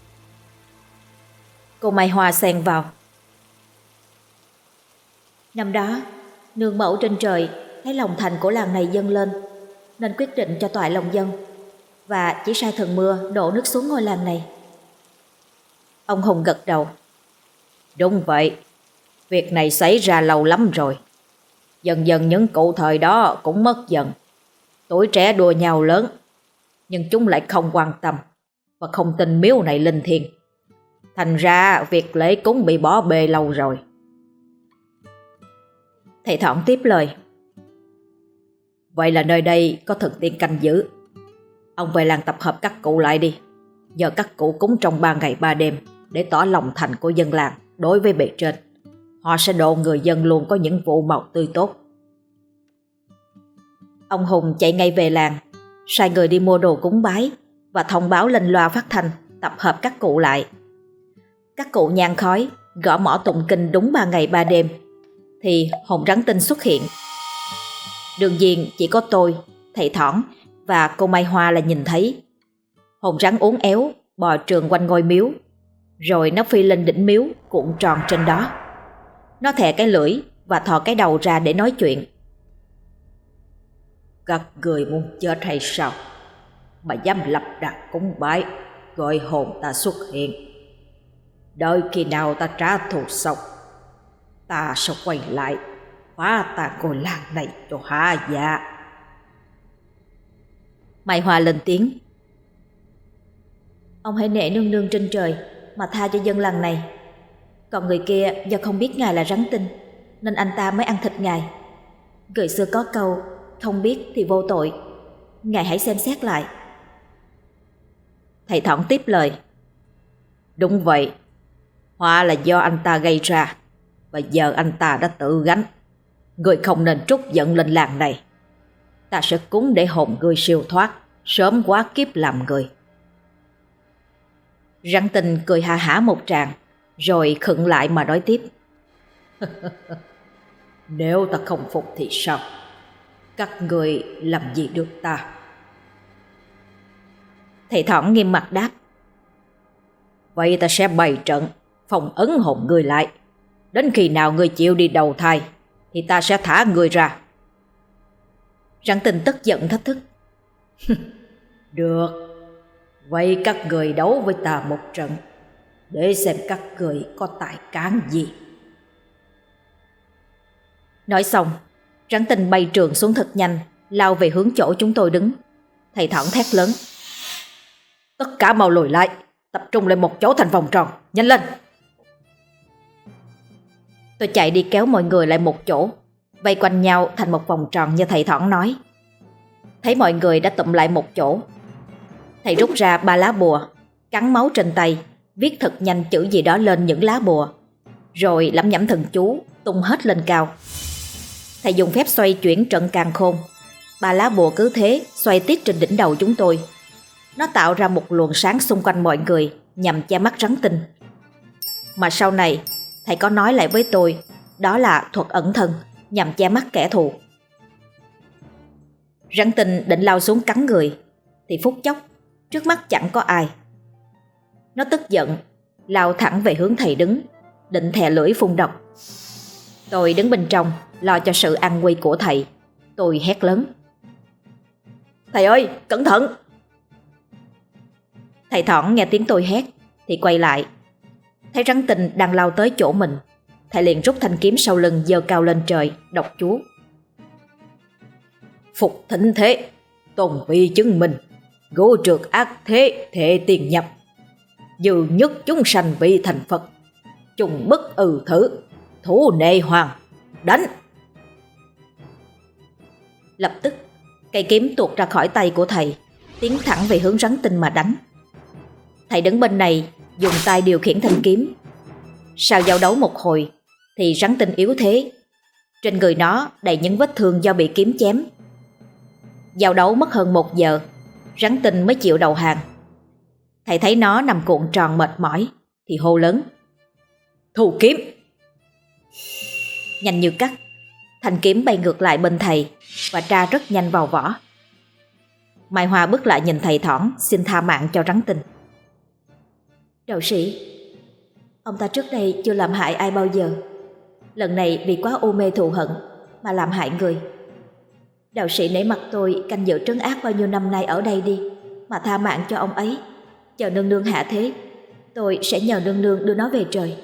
Cô Mai Hoa xen vào. Năm đó, nương mẫu trên trời thấy lòng thành của làng này dâng lên, nên quyết định cho toại lòng dân, và chỉ sai thần mưa đổ nước xuống ngôi làng này. Ông Hùng gật đầu. Đúng vậy, việc này xảy ra lâu lắm rồi. Dần dần những cụ thời đó cũng mất dần. Tuổi trẻ đùa nhau lớn, nhưng chúng lại không quan tâm và không tin miếu này linh thiêng. Thành ra việc lễ cúng bị bỏ bê lâu rồi. Thầy Thỏn tiếp lời. Vậy là nơi đây có thần tiên canh giữ. Ông về làng tập hợp các cụ lại đi. Giờ các cụ cúng trong 3 ngày 3 đêm để tỏ lòng thành của dân làng đối với bề trên. Họ sẽ độ người dân luôn có những vụ màu tươi tốt. Ông Hùng chạy ngay về làng, sai người đi mua đồ cúng bái và thông báo lên loa phát thanh tập hợp các cụ lại. Các cụ nhang khói, gõ mõ tụng kinh đúng 3 ngày 3 đêm thì hồn rắn tinh xuất hiện. Đương nhiên chỉ có tôi, thầy Thỏn và cô Mai Hoa là nhìn thấy. Hồn rắn uốn éo bò trườn quanh ngôi miếu, rồi nó phi lên đỉnh miếu cuộn tròn trên đó. Nó thè cái lưỡi và thò cái đầu ra để nói chuyện. Các người muốn chết hay sao mà dám lập đặt cúng bái gọi hồn ta xuất hiện? Đợi khi nào ta trả thù xong, ta sẽ quay lại phá tan ngôi làng này cho hạ dạ. Mai Hoa lên tiếng. Ông hãy nể nương nương trên trời mà tha cho dân làng này. Còn người kia do không biết ngài là rắn tinh nên anh ta mới ăn thịt ngài. Người xưa có câu không biết thì vô tội. Ngài hãy xem xét lại. Thầy Thỏn tiếp lời. Đúng vậy, họa là do anh ta gây ra, và giờ anh ta đã tự gánh. Người không nên trút giận lên làng này. Ta sẽ cúng để hồn người siêu thoát, sớm quá kiếp làm người. Rắn tinh cười ha hả một tràng, rồi khựng lại mà nói tiếp. Nếu ta không phục thì sao? Các người làm gì được ta? Thầy Thỏn nghiêm mặt đáp. Vậy ta sẽ bày trận phong ấn hồn người lại. Đến khi nào người chịu đi đầu thai thì ta sẽ thả người ra. Rắn tinh tức giận thách thức. Được, vậy các người đấu với ta một trận, để xem các người có tài cán gì. Nói xong, rắn tinh bay trường xuống thật nhanh, lao về hướng chỗ chúng tôi đứng. Thầy Thỏn thét lớn. Tất cả mau lùi lại, tập trung lên một chỗ thành vòng tròn, nhanh lên. Tôi chạy đi kéo mọi người lại một chỗ, vây quanh nhau thành một vòng tròn như thầy Thỏn nói. Thấy mọi người đã tụm lại một chỗ, thầy rút ra 3 lá bùa, cắn máu trên tay, viết thật nhanh chữ gì đó lên những lá bùa, rồi lẩm nhẩm thần chú tung hết lên cao. Thầy dùng phép xoay chuyển trận càn khôn. 3 lá bùa cứ thế xoay tiết trên đỉnh đầu chúng tôi. Nó tạo ra một luồng sáng xung quanh mọi người nhằm che mắt rắn tinh. Mà sau này thầy có nói lại với tôi, đó là thuật ẩn thân nhằm che mắt kẻ thù. Rắn tinh định lao xuống cắn người thì phút chốc trước mắt chẳng có ai. Nó tức giận lao thẳng về hướng thầy đứng, định thè lưỡi phun độc. Tôi đứng bên trong lo cho sự an nguy của thầy. Tôi hét lớn. Thầy ơi, cẩn thận! Thầy Thỏn nghe tiếng tôi hét thì quay lại, thấy rắn tinh đang lao tới chỗ mình. Thầy liền rút thanh kiếm sau lưng giơ cao lên trời, đọc chú. Phục thịnh thế, tôn vị chứng minh, gỗ trượt ác thế, thệ tiền nhập. Dư nhất chúng sanh vị thành Phật, trùng bất ư thử, thủ nệ hoàng, đánh. Lập tức cây kiếm tuột ra khỏi tay của thầy, tiến thẳng về hướng rắn tinh mà đánh. Thầy đứng bên này dùng tay điều khiển thanh kiếm. Sau giao đấu một hồi thì rắn tinh yếu thế. Trên người nó đầy những vết thương do bị kiếm chém. Giao đấu mất hơn 1 giờ, rắn tinh mới chịu đầu hàng. Thầy thấy nó nằm cuộn tròn mệt mỏi thì hô lớn: Thu kiếm! Nhanh như cắt, thanh kiếm bay ngược lại bên thầy và tra rất nhanh vào vỏ. Mai Hoa bước lại nhìn thầy thỏn xin tha mạng cho rắn tinh. Đạo sĩ, ông ta trước đây chưa làm hại ai bao giờ. Lần này vì quá u mê thù hận mà làm hại người. Đạo sĩ nể mặt tôi canh giữ trấn ác bao nhiêu năm nay ở đây đi, mà tha mạng cho ông ấy. Chờ nương nương hạ thế, tôi sẽ nhờ nương nương đưa nó về trời.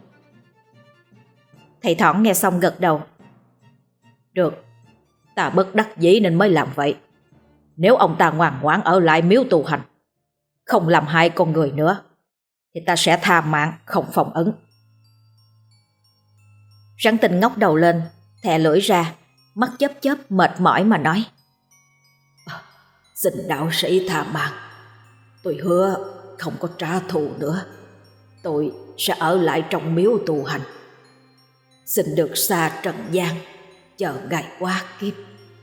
Thầy thỏn nghe xong gật đầu. Được, ta bất đắc dĩ nên mới làm vậy. Nếu ông ta ngoan ngoãn ở lại miếu tu hành, không làm hại con người nữa, thì ta sẽ tha mạng không phong ấn. Rắn tinh ngóc đầu lên, thè lưỡi ra, mắt chớp chớp mệt mỏi mà nói: Xin đạo sĩ tha mạng. Tôi hứa không có trả thù nữa. Tôi sẽ ở lại trong miếu tu hành, xin được xa trần gian, chờ ngày qua kiếp.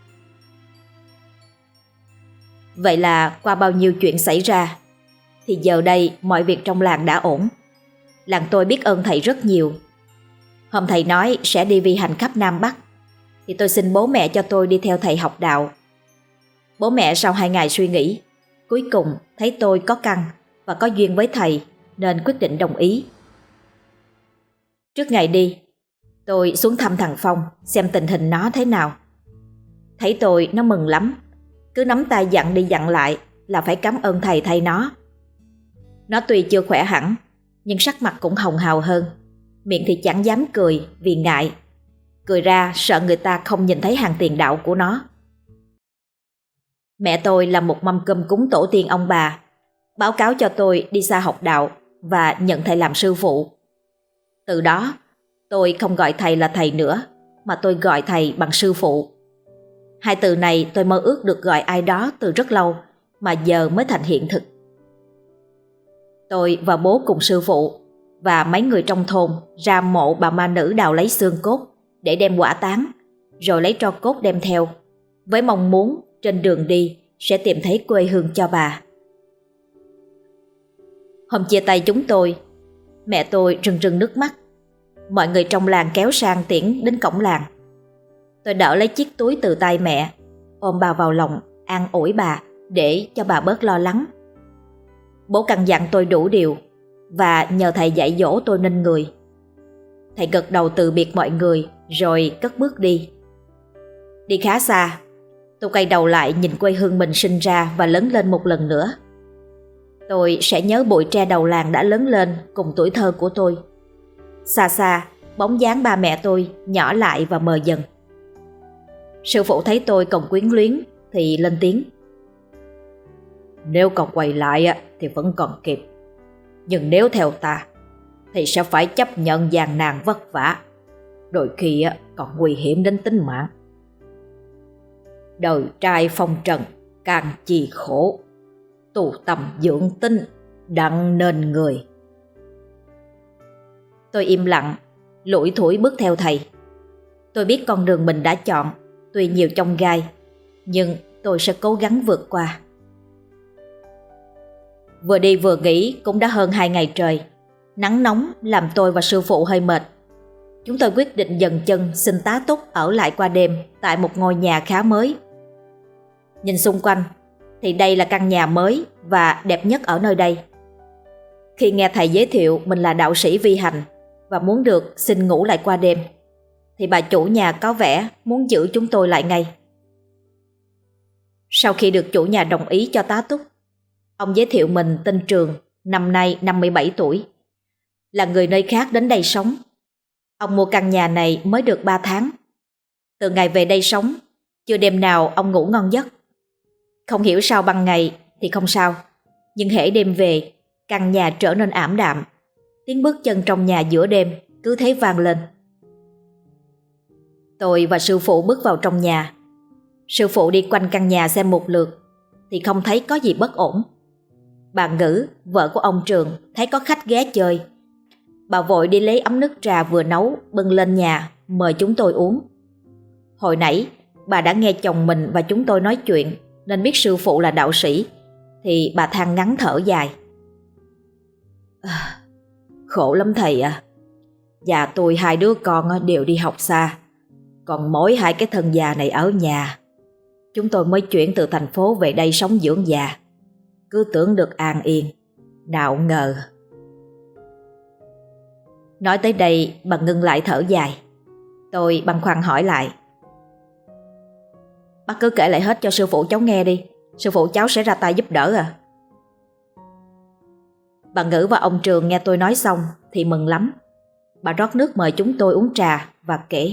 Vậy là qua bao nhiêu chuyện xảy ra thì giờ đây mọi việc trong làng đã ổn. Làng tôi biết ơn thầy rất nhiều. Hôm thầy nói sẽ đi vi hành khắp Nam Bắc thì tôi xin bố mẹ cho tôi đi theo thầy học đạo. Bố mẹ sau 2 ngày suy nghĩ, cuối cùng thấy tôi có căn và có duyên với thầy nên quyết định đồng ý. Trước ngày đi, tôi xuống thăm thằng Phong xem tình hình nó thế nào. Thấy tôi nó mừng lắm, cứ nắm tay dặn đi dặn lại là phải cảm ơn thầy thay nó. Nó tuy chưa khỏe hẳn nhưng sắc mặt cũng hồng hào hơn, miệng thì chẳng dám cười vì ngại. Cười ra sợ người ta không nhìn thấy hàng tiền đạo của nó. Mẹ tôi làm một mâm cơm cúng tổ tiên ông bà, báo cáo cho tôi đi xa học đạo và nhận thầy làm sư phụ. Từ đó tôi không gọi thầy là thầy nữa, mà tôi gọi thầy bằng sư phụ. 2 từ này tôi mơ ước được gọi ai đó từ rất lâu, mà giờ mới thành hiện thực. Tôi và bố cùng sư phụ và mấy người trong thôn ra mộ bà ma nữ đào lấy xương cốt để đem hỏa táng, rồi lấy tro cốt đem theo, với mong muốn trên đường đi sẽ tìm thấy quê hương cho bà. Hôm chia tay chúng tôi, mẹ tôi rưng rưng nước mắt. Mọi người trong làng kéo sang tiễn đến cổng làng. Tôi đỡ lấy chiếc túi từ tay mẹ, ôm bà vào lòng, an ủi bà để cho bà bớt lo lắng. Bố căn dặn tôi đủ điều và nhờ thầy dạy dỗ tôi nên người. Thầy gật đầu từ biệt mọi người rồi cất bước đi. Đi khá xa, tôi quay đầu lại nhìn quê hương mình sinh ra và lớn lên một lần nữa. Tôi sẽ nhớ bụi tre đầu làng đã lớn lên cùng tuổi thơ của tôi. Xa xa, bóng dáng ba mẹ tôi nhỏ lại và mờ dần. Sư phụ thấy tôi còn quyến luyến thì lên tiếng: Nếu còn quay lại thì vẫn còn kịp, nhưng nếu theo ta thì sẽ phải chấp nhận gian nan vất vả, đôi khi còn nguy hiểm đến tính mạng. Đời trai phong trần càng chi khổ, tu tâm dưỡng tinh đặng nên người. Tôi im lặng, lủi thủi bước theo thầy. Tôi biết con đường mình đã chọn tuy nhiều chông gai, nhưng tôi sẽ cố gắng vượt qua. Vừa đi vừa nghỉ cũng đã hơn 2 ngày trời. Nắng nóng làm tôi và sư phụ hơi mệt. Chúng tôi quyết định dần chân xin tá túc ở lại qua đêm tại một ngôi nhà khá mới. Nhìn xung quanh thì đây là căn nhà mới và đẹp nhất ở nơi đây. Khi nghe thầy giới thiệu mình là đạo sĩ vi hành và muốn được xin ngủ lại qua đêm, thì bà chủ nhà có vẻ muốn giữ chúng tôi lại ngay. Sau khi được chủ nhà đồng ý cho tá túc, ông giới thiệu mình tên Trường, năm nay 57 tuổi, là người nơi khác đến đây sống. Ông mua căn nhà này mới được 3 tháng. Từ ngày về đây sống, chưa đêm nào ông ngủ ngon giấc. Không hiểu sao ban ngày thì không sao, nhưng hễ đêm về, Căn nhà trở nên ảm đạm. Tiếng bước chân trong nhà giữa đêm cứ thế vang lên. Tôi và sư phụ bước vào trong nhà. Sư phụ đi quanh căn nhà xem một lượt thì không thấy có gì bất ổn. Bà Ngữ, vợ của ông Trường, thấy có khách ghé chơi. Bà vội đi lấy ấm nước trà vừa nấu bưng lên nhà mời chúng tôi uống. Hồi nãy bà đã nghe chồng mình và chúng tôi nói chuyện nên biết sư phụ là đạo sĩ, thì bà than ngắn thở dài. Khổ lắm thầy à. Nhà tôi 2 đứa con đều đi học xa, còn mỗi 2 cái thân già này ở nhà. Chúng tôi mới chuyển từ thành phố về đây sống dưỡng già, cứ tưởng được an yên, nào ngờ. Nói tới đây bà ngưng lại thở dài. Tôi băn khoăn hỏi lại. Bác cứ kể lại hết cho sư phụ cháu nghe đi, sư phụ cháu sẽ ra tay giúp đỡ à. Bà Ngữ và ông Trường nghe tôi nói xong thì mừng lắm. Bà rót nước mời chúng tôi uống trà và kể.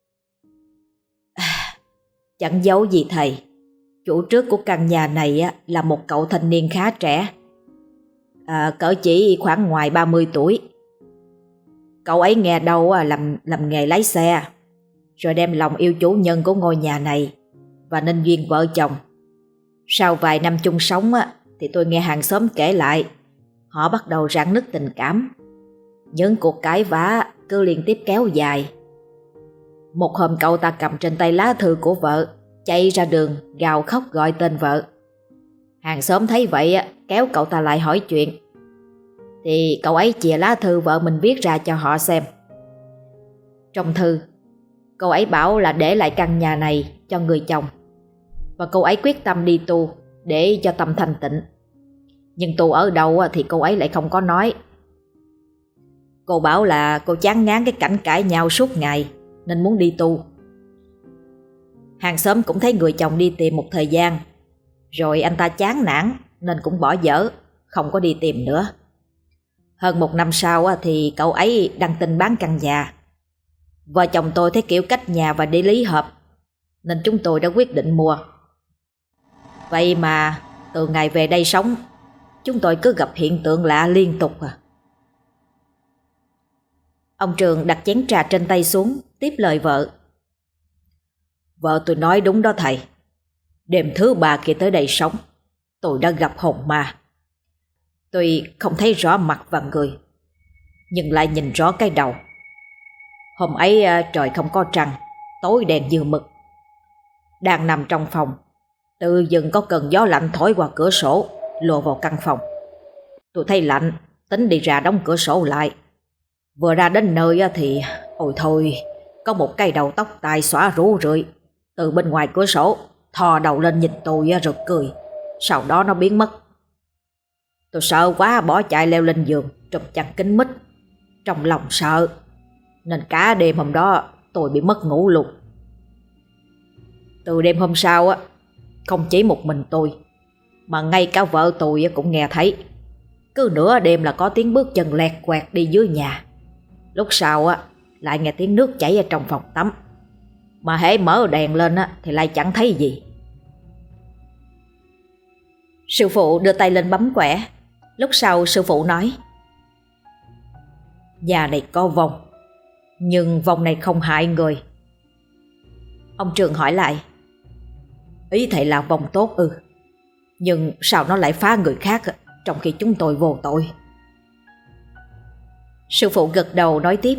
Chẳng giấu gì thầy, chủ trước của căn nhà này là một cậu thanh niên khá trẻ, cỡ chỉ khoảng ngoài 30 tuổi. Cậu ấy nghe đâu làm nghề lái xe, rồi đem lòng yêu chủ nhân của ngôi nhà này và nên duyên vợ chồng. Sau vài năm chung sống thì tôi nghe hàng xóm kể lại, họ bắt đầu rạn nứt tình cảm. Những cuộc cãi vã cứ liên tiếp kéo dài. Một hôm cậu ta cầm trên tay lá thư của vợ, chạy ra đường gào khóc gọi tên vợ. Hàng xóm thấy vậy kéo cậu ta lại hỏi chuyện, thì cậu ấy chìa lá thư vợ mình viết ra cho họ xem. Trong thư, cậu ấy bảo là để lại căn nhà này cho người chồng, và cậu ấy quyết tâm đi tu để cho tâm thanh tịnh. Nhưng tu ở đâu thì cô ấy lại không có nói. Cô bảo là cô chán ngán cái cảnh cãi nhau suốt ngày nên muốn đi tu. Hàng xóm cũng thấy người chồng đi tìm một thời gian, rồi anh ta chán nản nên cũng bỏ dở, không có đi tìm nữa. Hơn 1 năm sau thì cậu ấy đăng tin bán căn nhà. Vợ chồng tôi thấy kiểu cách nhà và địa lý hợp nên chúng tôi đã quyết định mua. Vậy mà từ ngày về đây sống, chúng tôi cứ gặp hiện tượng lạ liên tục à. Ông Trường đặt chén trà trên tay xuống, tiếp lời vợ. Vợ tôi nói đúng đó thầy. Đêm thứ 3 kia tới đây sống, tôi đã gặp hồn ma. Tuy không thấy rõ mặt và người, nhưng lại nhìn rõ cái đầu. Hôm ấy trời không có trăng, tối đen như mực. Đang nằm trong phòng, tự dưng có cơn gió lạnh thổi qua cửa sổ, lùa vào căn phòng. Tôi thấy lạnh, tính đi ra đóng cửa sổ lại. Vừa ra đến nơi thì ôi thôi, có một cái đầu tóc tai xõa rũ rượi từ bên ngoài cửa sổ thò đầu lên nhìn tôi rồi cười. Sau đó nó biến mất. Tôi sợ quá bỏ chạy leo lên giường trùm chăn kín mít. Trong lòng sợ nên cả đêm hôm đó tôi bị mất ngủ luôn. Từ đêm hôm sau không chỉ một mình tôi mà ngay cả vợ tôi cũng nghe thấy. Cứ nửa đêm là có tiếng bước chân lẹt quẹt đi dưới nhà. Lúc sau lại nghe tiếng nước chảy ở trong phòng tắm. Mà hễ mở đèn lên thì lại chẳng thấy gì. Sư phụ đưa tay lên bấm quẻ. Lúc sau sư phụ nói: Nhà này có vong, nhưng vong này không hại người. Ông Trường hỏi lại: Ý thầy là vong tốt ư? Nhưng sao nó lại phá người khác trong khi chúng tôi vô tội? Sư phụ gật đầu nói tiếp: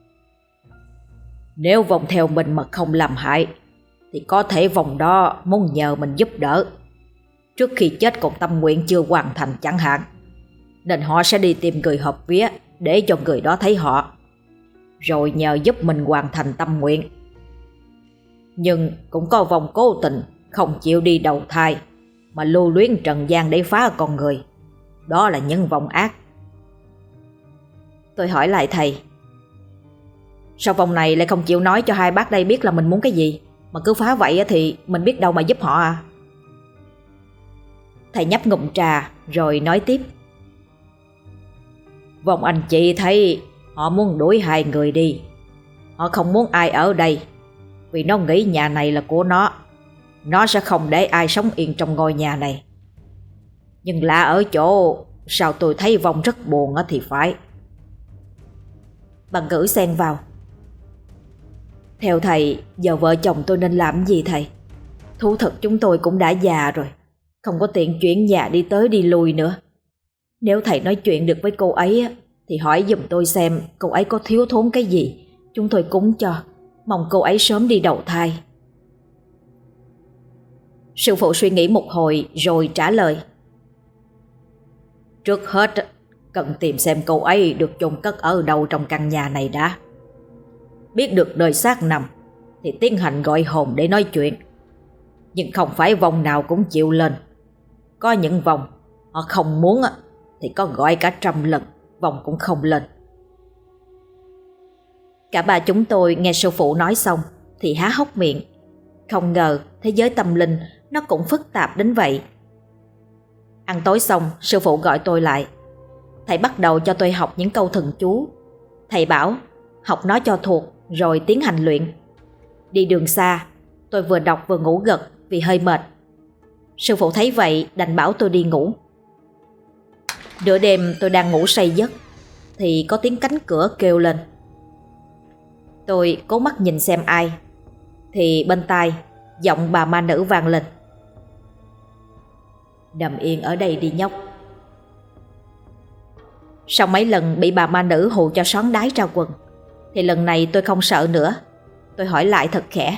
Nếu vong theo mình mà không làm hại thì có thể vong đó muốn nhờ mình giúp đỡ. Trước khi chết còn tâm nguyện chưa hoàn thành chẳng hạn, nên họ sẽ đi tìm người hợp vía để cho người đó thấy họ, rồi nhờ giúp mình hoàn thành tâm nguyện. Nhưng cũng có vong cố tình không chịu đi đầu thai mà lưu luyến trần gian để phá con người. Đó là những vong ác. Tôi hỏi lại thầy: Sao vong này lại không chịu nói cho hai bác đây biết là mình muốn cái gì, mà cứ phá vậy thì mình biết đâu mà giúp họ à? Thầy nhấp ngụm trà rồi nói tiếp: Vong anh chị thấy họ muốn đuổi 2 người đi. Họ không muốn ai ở đây vì nó nghĩ nhà này là của nó. Nó sẽ không để ai sống yên trong ngôi nhà này. Nhưng lạ ở chỗ sao tôi thấy Vong rất buồn thì phải. Bà Ngữ xen vào. Theo thầy, giờ vợ chồng tôi nên làm gì thầy? Thú thật chúng tôi cũng đã già rồi, không có tiện chuyển nhà đi tới đi lui nữa. Nếu thầy nói chuyện được với cô ấy thì hỏi giùm tôi xem cô ấy có thiếu thốn cái gì, chúng tôi cúng cho. Mong cô ấy sớm đi đầu thai. Sư phụ suy nghĩ một hồi rồi trả lời. Trước hết cần tìm xem cô ấy được chôn cất ở đâu trong căn nhà này đã. Biết được nơi xác nằm thì tiến hành gọi hồn để nói chuyện. Nhưng không phải vong nào cũng chịu lên. Có những vong họ không muốn thì có gọi cả 100 lần vong cũng không lên. Cả ba chúng tôi nghe sư phụ nói xong thì há hốc miệng. Không ngờ thế giới tâm linh nó cũng phức tạp đến vậy. Ăn tối xong, sư phụ gọi tôi lại. Thầy bắt đầu cho tôi học những câu thần chú. Thầy bảo học nó cho thuộc rồi tiến hành luyện. Đi đường xa, tôi vừa đọc vừa ngủ gật vì hơi mệt. Sư phụ thấy vậy đành bảo tôi đi ngủ. Nửa đêm tôi đang ngủ say giấc thì có tiếng cánh cửa kêu lên. Tôi cố mắt nhìn xem ai thì bên tai giọng bà ma nữ vang lên. Nằm yên ở đây đi nhóc. Sau mấy lần bị bà ma nữ hù cho xón đái ra quần thì lần này tôi không sợ nữa. Tôi hỏi lại thật khẽ.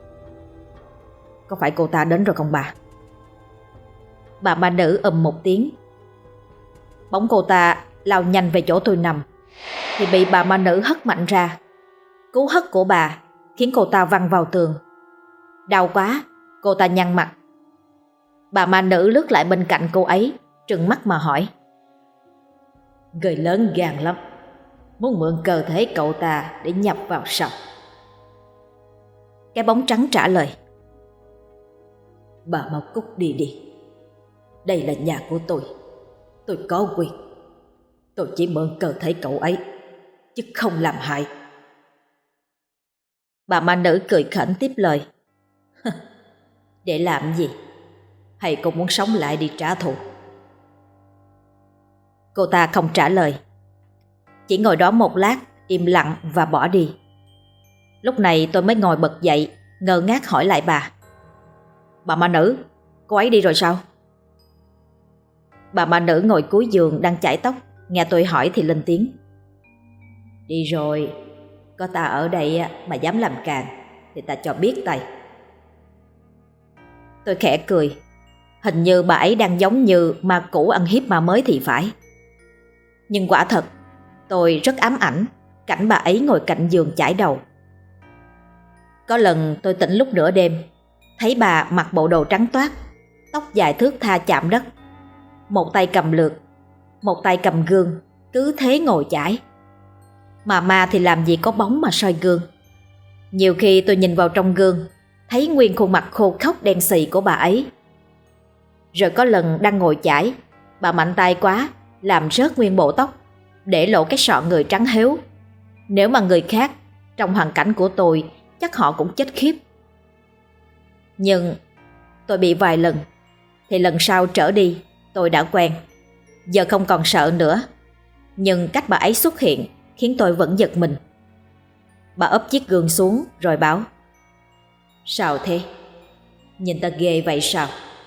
Có phải cô ta đến rồi không bà? Bà ma nữ một tiếng. Bóng cô ta lao nhanh về chỗ tôi nằm thì bị bà ma nữ hất mạnh ra. Cú hất của bà khiến cô ta văng vào tường. Đau quá, cô ta nhăn mặt. Bà ma nữ lướt lại bên cạnh cô ấy, trừng mắt mà hỏi. Người lớn gan lắm, muốn mượn cơ thể cậu ta để nhập vào sao? Cái bóng trắng trả lời. Bà mau cút đi đi. Đây là nhà của tôi có quyền. Tôi chỉ mượn cơ thể cậu ấy, chứ không làm hại. Bà ma nữ cười khẩy tiếp lời. Để làm gì? Hay cô muốn sống lại đi trả thù? Cô ta không trả lời, chỉ ngồi đó một lát im lặng và bỏ đi. Lúc này tôi mới ngồi bật dậy, ngơ ngác hỏi lại bà. Bà ma nữ, cô ấy đi rồi sao? Bà ma nữ ngồi cuối giường đang chải tóc, nghe tôi hỏi thì lên tiếng. Đi rồi, có ta ở đây mà dám làm càn thì ta cho biết tay. Tôi khẽ cười. Hình như bà ấy đang giống như ma cũ ăn hiếp ma mới thì phải. Nhưng quả thật tôi rất ám ảnh cảnh bà ấy ngồi cạnh giường chải đầu. Có lần tôi tỉnh lúc nửa đêm, thấy bà mặc bộ đồ trắng toát, tóc dài thướt tha chạm đất, một tay cầm lược, một tay cầm gương, cứ thế ngồi chải. Mà ma thì làm gì có bóng mà soi gương. Nhiều khi tôi nhìn vào trong gương, thấy nguyên khuôn mặt khô khốc đen xì của bà ấy. Rồi có lần đang ngồi chải, bà mạnh tay quá, làm rớt nguyên bộ tóc, để lộ cái sọ người trắng héo. Nếu mà người khác trong hoàn cảnh của tôi, chắc họ cũng chết khiếp. Nhưng tôi bị vài lần, thì lần sau trở đi tôi đã quen, giờ không còn sợ nữa. Nhưng cách bà ấy xuất hiện khiến tôi vẫn giật mình. Bà ấp chiếc gương xuống rồi bảo. Sao thế? Nhìn ta ghê vậy sao?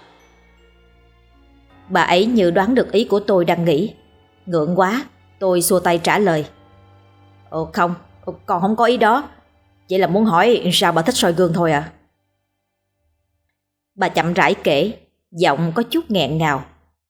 Bà ấy như đoán được ý của tôi đang nghĩ. Ngượng quá, tôi xua tay trả lời. Không, con không có ý đó. Chỉ là muốn hỏi sao bà thích soi gương thôi à. Bà chậm rãi kể, giọng có chút nghẹn ngào.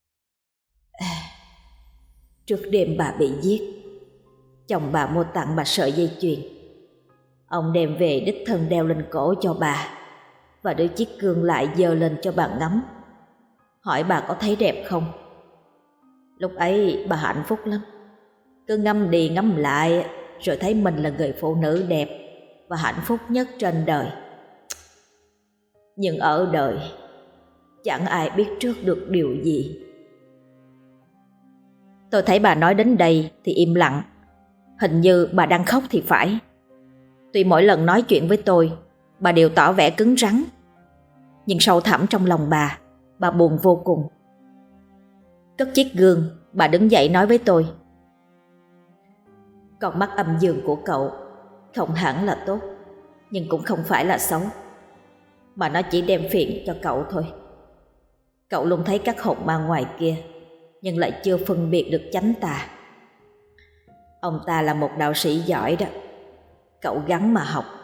Trước đêm bà bị giết, chồng bà mua tặng bà sợi dây chuyền. Ông đem về đích thân đeo lên cổ cho bà và đưa chiếc gương lại giơ lên cho bà ngắm, hỏi bà có thấy đẹp không. Lúc ấy bà hạnh phúc lắm, cứ ngắm đi ngắm lại rồi thấy mình là người phụ nữ đẹp và hạnh phúc nhất trên đời. Nhưng ở đời chẳng ai biết trước được điều gì. Tôi thấy bà nói đến đây thì im lặng. Hình như bà đang khóc thì phải. Tuy mỗi lần nói chuyện với tôi, bà đều tỏ vẻ cứng rắn, nhưng sâu thẳm trong lòng bà buồn vô cùng. Cất chiếc gương, bà đứng dậy nói với tôi: Con mắt âm dương của cậu không hẳn là tốt, nhưng cũng không phải là xấu, mà nó chỉ đem phiền cho cậu thôi. Cậu luôn thấy các hồn ma ngoài kia, nhưng lại chưa phân biệt được chánh tà. Ông ta là một đạo sĩ giỏi đó, cậu gắng mà học.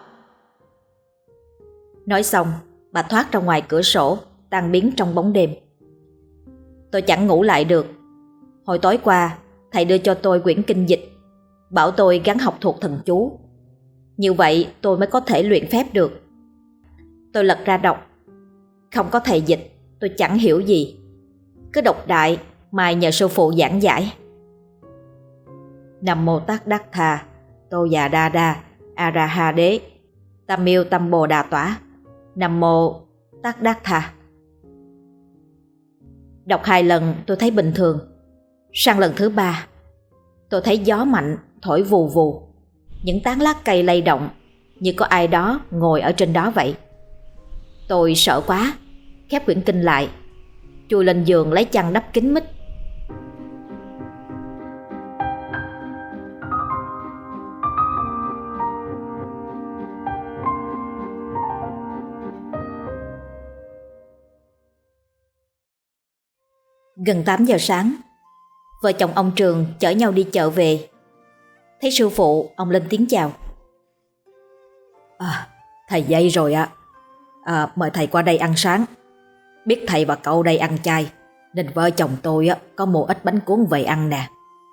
Nói xong, bà thoát ra ngoài cửa sổ, tan biến trong bóng đêm. Tôi chẳng ngủ lại được. Hồi tối qua, thầy đưa cho tôi quyển kinh dịch, bảo tôi gắng học thuộc thần chú. Như vậy tôi mới có thể luyện phép được. Tôi lật ra đọc. Không có thầy dịch, tôi chẳng hiểu gì. Cứ đọc đại, mai nhờ sư phụ giảng giải. Nam mô Tát Đắc Tha, Tô Già Đa Đa, A Ra Ha Đế, Tam Miêu Tâm Bồ Đà Tỏa, Nam mô Tát Đắc Tha. Đọc 2 lần tôi thấy bình thường. Sang lần thứ 3, tôi thấy gió mạnh thổi vù vù, những tán lá cây lay động như có ai đó ngồi ở trên đó vậy. Tôi sợ quá, khép quyển kinh lại, chui lên giường lấy chăn đắp kín mít. Gần 8 giờ sáng, vợ chồng ông Trường chở nhau đi chợ về. Thấy sư phụ, ông lên tiếng chào. Thầy dậy rồi ạ. Mời thầy qua đây ăn sáng. Biết thầy và cậu đây ăn chay, nên vợ chồng tôi có mua ít bánh cuốn về ăn nè.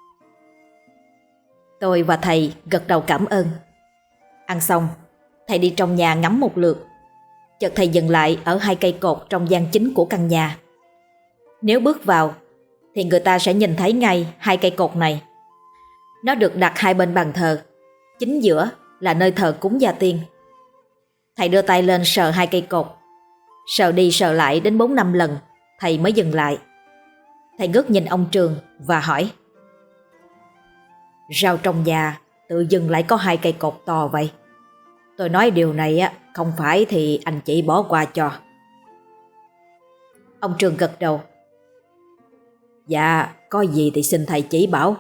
Tôi và thầy gật đầu cảm ơn. Ăn xong, thầy đi trong nhà ngắm một lượt. Chợt thầy dừng lại ở 2 cây cột trong gian chính của căn nhà. Nếu bước vào thì người ta sẽ nhìn thấy ngay 2 cây cột này. Nó được đặt hai bên bàn thờ, chính giữa là nơi thờ cúng gia tiên. Thầy đưa tay lên sờ 2 cây cột, sờ đi sờ lại đến 4-5 lần, thầy mới dừng lại. Thầy ngước nhìn ông Trường và hỏi: Sao trong nhà tự dưng lại có 2 cây cột to vậy? Tôi nói điều này không phải thì anh chị bỏ qua cho. Ông Trường gật đầu. Dạ, có gì thì xin thầy chỉ bảo.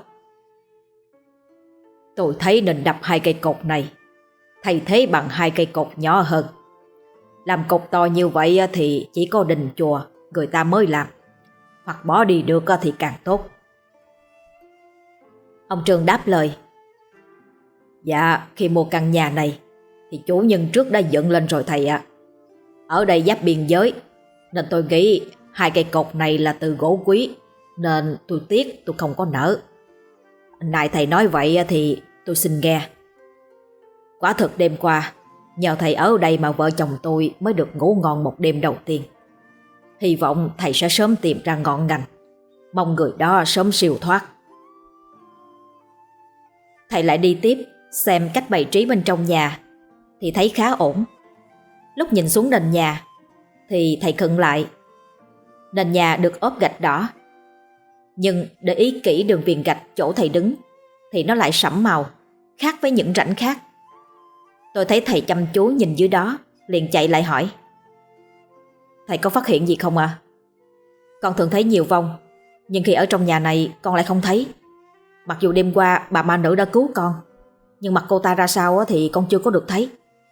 Tôi thấy nên đập 2 cây cột này thay thế bằng 2 cây cột nhỏ hơn. Làm cột to như vậy thì chỉ có đình chùa người ta mới làm, hoặc bỏ đi được thì càng tốt. Ông Trường đáp lời: Dạ, khi mua căn nhà này thì chủ nhân trước đã dựng lên rồi thầy ạ. Ở đây giáp biên giới, nên tôi nghĩ 2 cây cột này là từ gỗ quý, nên tôi tiếc tôi không có nỡ. Này thầy nói vậy thì tôi xin nghe. Quả thực đêm qua nhờ thầy ở đây mà vợ chồng tôi mới được ngủ ngon một đêm đầu tiên. Hy vọng thầy sẽ sớm tìm ra ngọn ngành, mong người đó sớm siêu thoát. Thầy lại đi tiếp xem cách bày trí bên trong nhà thì thấy khá ổn. Lúc nhìn xuống nền nhà thì thầy khựng lại. Nền nhà được ốp gạch đỏ, nhưng để ý kỹ đường viền gạch chỗ thầy đứng thì nó lại sẫm màu, khác với những rãnh khác. Tôi thấy thầy chăm chú nhìn dưới đó, liền chạy lại hỏi: Thầy có phát hiện gì không ạ? Con thường thấy nhiều vong, nhưng khi ở trong nhà này con lại không thấy. Mặc dù đêm qua bà ma nữ đã cứu con, nhưng mặt cô ta ra sao thì con chưa có được thấy.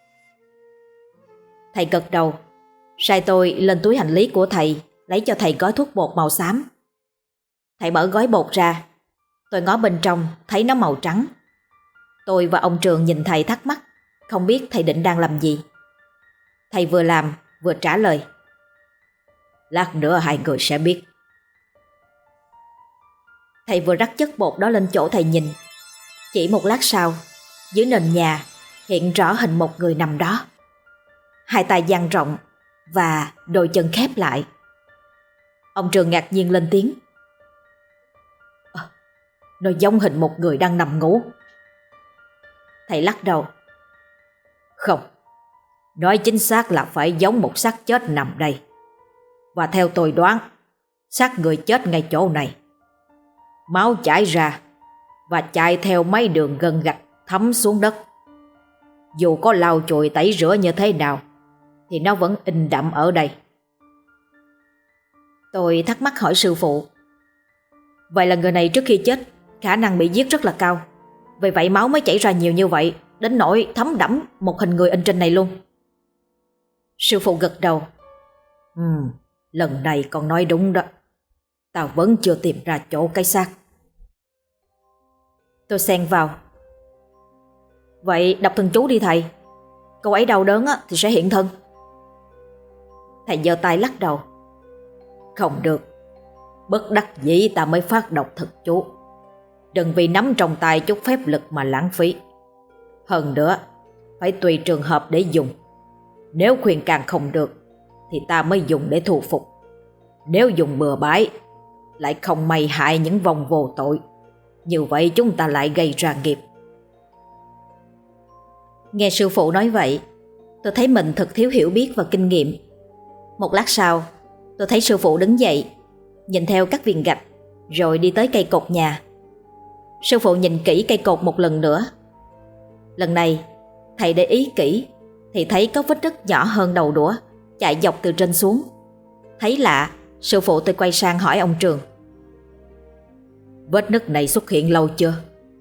Thầy gật đầu, sai tôi lên túi hành lý của thầy lấy cho thầy gói thuốc bột màu xám. Thầy mở gói bột ra, tôi ngó bên trong thấy nó màu trắng. Tôi và ông Trường nhìn thầy thắc mắc, không biết thầy định đang làm gì. Thầy vừa làm vừa trả lời: Lát nữa hai người sẽ biết. Thầy vừa rắc chất bột đó lên chỗ thầy nhìn. Chỉ một lát sau, dưới nền nhà hiện rõ hình một người nằm đó. 2 tay dang rộng và đôi chân khép lại. Ông Trường ngạc nhiên lên tiếng: Nó giống hình một người đang nằm ngủ. Thầy lắc đầu: Không, nói chính xác là phải giống một xác chết nằm đây. Và theo tôi đoán, xác người chết ngay chỗ này. Máu chảy ra và chạy theo mấy đường gân gạch thấm xuống đất. Dù có lau chùi tẩy rửa như thế nào thì nó vẫn in đậm ở đây. Tôi thắc mắc hỏi sư phụ: Vậy là người này trước khi chết khả năng bị giết rất là cao. Vì vậy máu mới chảy ra nhiều như vậy, đến nỗi thấm đẫm một hình người in trên này luôn. Sư phụ gật đầu. Lần này con nói đúng đó. Tao vẫn chưa tìm ra chỗ cái xác. Tôi xen vào. Vậy đọc thần chú đi thầy. Cô ấy đau đớn thì sẽ hiện thân. Thầy giơ tay lắc đầu. Không được. Bất đắc dĩ ta mới phát đọc thần chú. Đừng vì nắm trong tay chút phép lực mà lãng phí. Hơn nữa, phải tùy trường hợp để dùng. Nếu khuyên can không được thì ta mới dùng để thu phục. Nếu dùng bừa bãi, lại không may hại những vong vô tội. Như vậy chúng ta lại gây ra nghiệp. Nghe sư phụ nói vậy, tôi thấy mình thật thiếu hiểu biết và kinh nghiệm. Một lát sau, tôi thấy sư phụ đứng dậy, nhìn theo các viên gạch, rồi đi tới cây cột nhà. Sư phụ nhìn kỹ cây cột một lần nữa. Lần này, thầy để ý kỹ thì thấy có vết nứt nhỏ hơn đầu đũa chạy dọc từ trên xuống. Thấy lạ, sư phụ tôi quay sang hỏi ông Trường. Vết nứt này xuất hiện lâu chưa?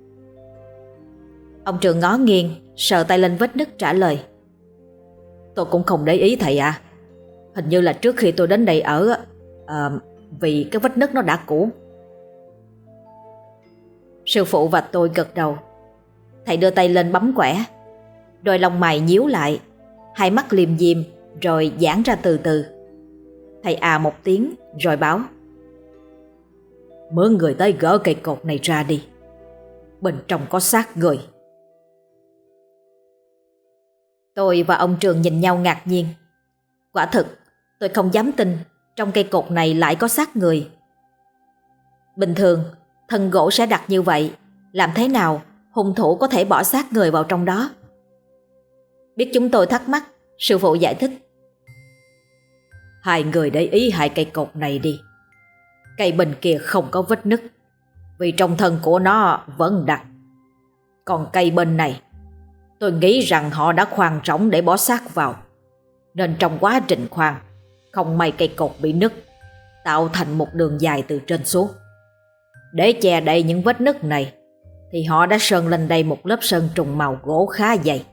Ông Trường ngó nghiêng, sờ tay lên vết nứt trả lời. Tôi cũng không để ý thầy à. Hình như là trước khi tôi đến đây ở, vì cái vết nứt nó đã cũ. Sư phụ và tôi gật đầu. Thầy đưa tay lên bấm quẻ. Đôi lông mày nhíu lại, hai mắt liềm diêm rồi giãn ra từ từ. Thầy một tiếng rồi báo. Mướn người tới gỡ cây cột này ra đi. Bên trong có xác người. Tôi và ông Trường nhìn nhau ngạc nhiên. Quả thực, tôi không dám tin trong cây cột này lại có xác người. Bình thường, thân gỗ sẽ đặt như vậy, làm thế nào hung thủ có thể bỏ xác người vào trong đó? Biết chúng tôi thắc mắc, sư phụ giải thích. Hai người để ý hai cây cột này đi. Cây bên kia không có vết nứt, vì trong thân của nó vẫn đặc. Còn cây bên này, tôi nghĩ rằng họ đã khoan rỗng để bỏ xác vào, nên trong quá trình khoan, không may cây cột bị nứt, tạo thành một đường dài từ trên xuống. Để che đậy những vết nứt này, thì họ đã sơn lên đây một lớp sơn trùng màu gỗ khá dày.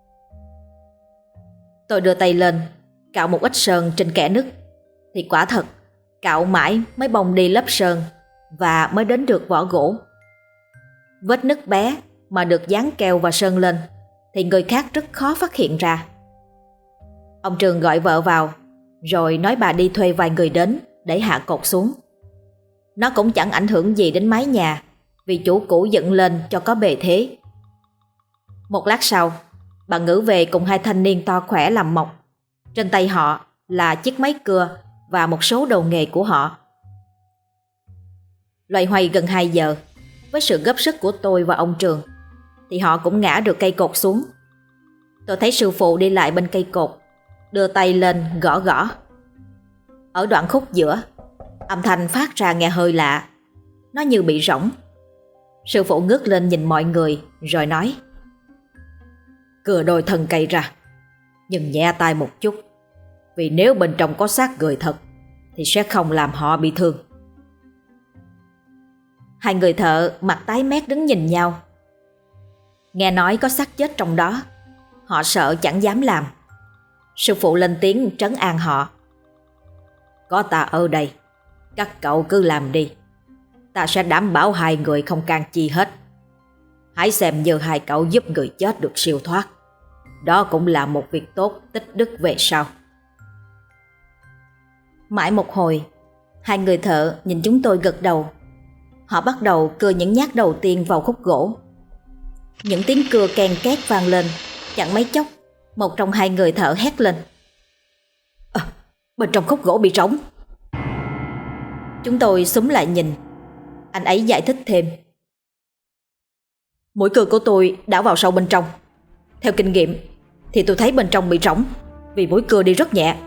Tôi đưa tay lên, cạo một ít sơn trên kẽ nứt, thì quả thật, cạo mãi mới bong đi lớp sơn và mới đến được vỏ gỗ. Vết nứt bé mà được dán keo và sơn lên thì người khác rất khó phát hiện ra. Ông Trường gọi vợ vào, rồi nói bà đi thuê vài người đến để hạ cột xuống. Nó cũng chẳng ảnh hưởng gì đến mái nhà, vì chủ cũ dựng lên cho có bề thế. Một lát sau, bà Ngữ về cùng hai thanh niên to khỏe làm mộc. Trên tay họ là chiếc máy cưa và một số đồ nghề của họ. Loay hoay gần 2 giờ, với sự góp sức của tôi và ông Trường, thì họ cũng ngã được cây cột xuống. Tôi thấy sư phụ đi lại bên cây cột, đưa tay lên gõ gõ. Ở đoạn khúc giữa, âm thanh phát ra nghe hơi lạ, nó như bị rỗng. Sư phụ ngước lên nhìn mọi người rồi nói. Cưa đôi thân cây ra, nhưng nhẹ tay một chút, vì nếu bên trong có xác người thật thì sẽ không làm họ bị thương. Hai người thợ mặt tái mét đứng nhìn nhau. Nghe nói có xác chết trong đó, họ sợ chẳng dám làm. Sư phụ lên tiếng trấn an họ. Có ta ở đây, các cậu cứ làm đi. Ta sẽ đảm bảo hai người không can chi hết. Hãy xem như hai cậu giúp người chết được siêu thoát. Đó cũng là một việc tốt tích đức về sau. Mãi một hồi, hai người thợ nhìn chúng tôi gật đầu. Họ bắt đầu cưa những nhát đầu tiên vào khúc gỗ. Những tiếng cưa ken két vang lên. Chẳng mấy chốc, một trong hai người thợ hét lên. Bên trong khúc gỗ bị rỗng. Chúng tôi xúm lại nhìn. Anh ấy giải thích thêm. Mũi cưa của tôi đã vào sâu bên trong. Theo kinh nghiệm thì tôi thấy bên trong bị rỗng, vì mũi cưa đi rất nhẹ.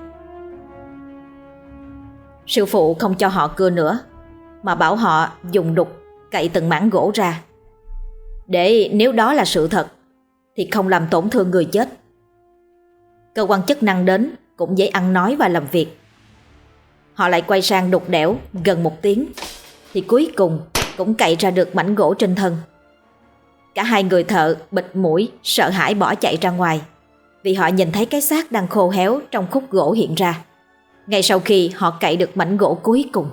Sư phụ không cho họ cưa nữa, mà bảo họ dùng đục cậy từng mảng gỗ ra, để nếu đó là sự thật thì không làm tổn thương người chết. Cơ quan chức năng đến cũng dễ ăn nói và làm việc. Họ lại quay sang đục đẽo gần 1 tiếng, thì cuối cùng cũng cậy ra được mảnh gỗ trên thân. Cả hai người thợ bịt mũi sợ hãi bỏ chạy ra ngoài, vì họ nhìn thấy cái xác đang khô héo trong khúc gỗ hiện ra ngay sau khi họ cậy được mảnh gỗ cuối cùng.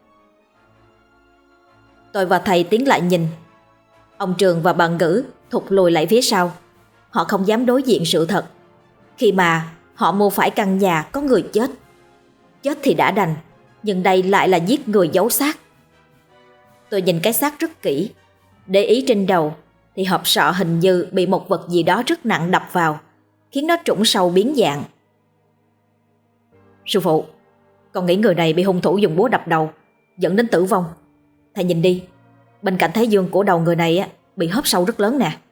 Tôi và thầy tiến lại nhìn. Ông Trường và bà Ngữ thụt lùi lại phía sau. Họ không dám đối diện sự thật, khi mà họ mua phải căn nhà có người chết. Chết thì đã đành, nhưng đây lại là giết người giấu xác. Tôi nhìn cái xác rất kỹ, để ý trên đầu thì hộp sọ hình như bị một vật gì đó rất nặng đập vào, khiến nó trũng sâu biến dạng. Sư phụ, con nghĩ người này bị hung thủ dùng búa đập đầu dẫn đến tử vong. Thầy nhìn đi, bên cạnh thái dương của đầu người này bị hớp sâu rất lớn nè.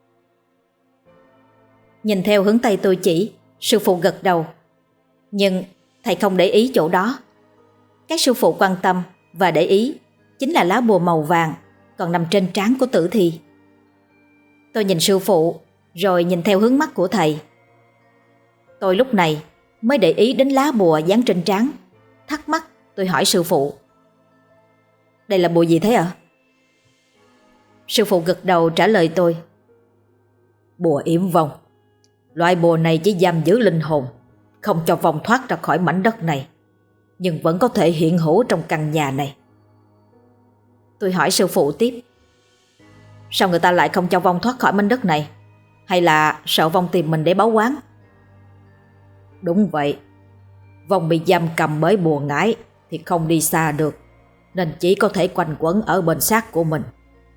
Nhìn theo hướng tay tôi chỉ, sư phụ gật đầu. Nhưng thầy không để ý chỗ đó. Các sư phụ quan tâm và để ý chính là lá bùa màu vàng còn nằm trên trán của tử thi. Tôi nhìn sư phụ rồi nhìn theo hướng mắt của thầy. Tôi lúc này mới để ý đến lá bùa dán trên trán. Thắc mắc tôi hỏi sư phụ: đây là bùa gì thế ạ? Sư phụ gật đầu trả lời tôi: bùa yểm vong. Loại bùa này chỉ giam giữ linh hồn, không cho vong thoát ra khỏi mảnh đất này, nhưng vẫn có thể hiện hữu trong căn nhà này. Tôi hỏi sư phụ tiếp: sao người ta lại không cho vong thoát khỏi mảnh đất này? Hay là sợ vong tìm mình để báo oán? Đúng vậy, vong bị giam cầm bởi bùa ngải thì không đi xa được, nên chỉ có thể quanh quẩn ở bên xác của mình.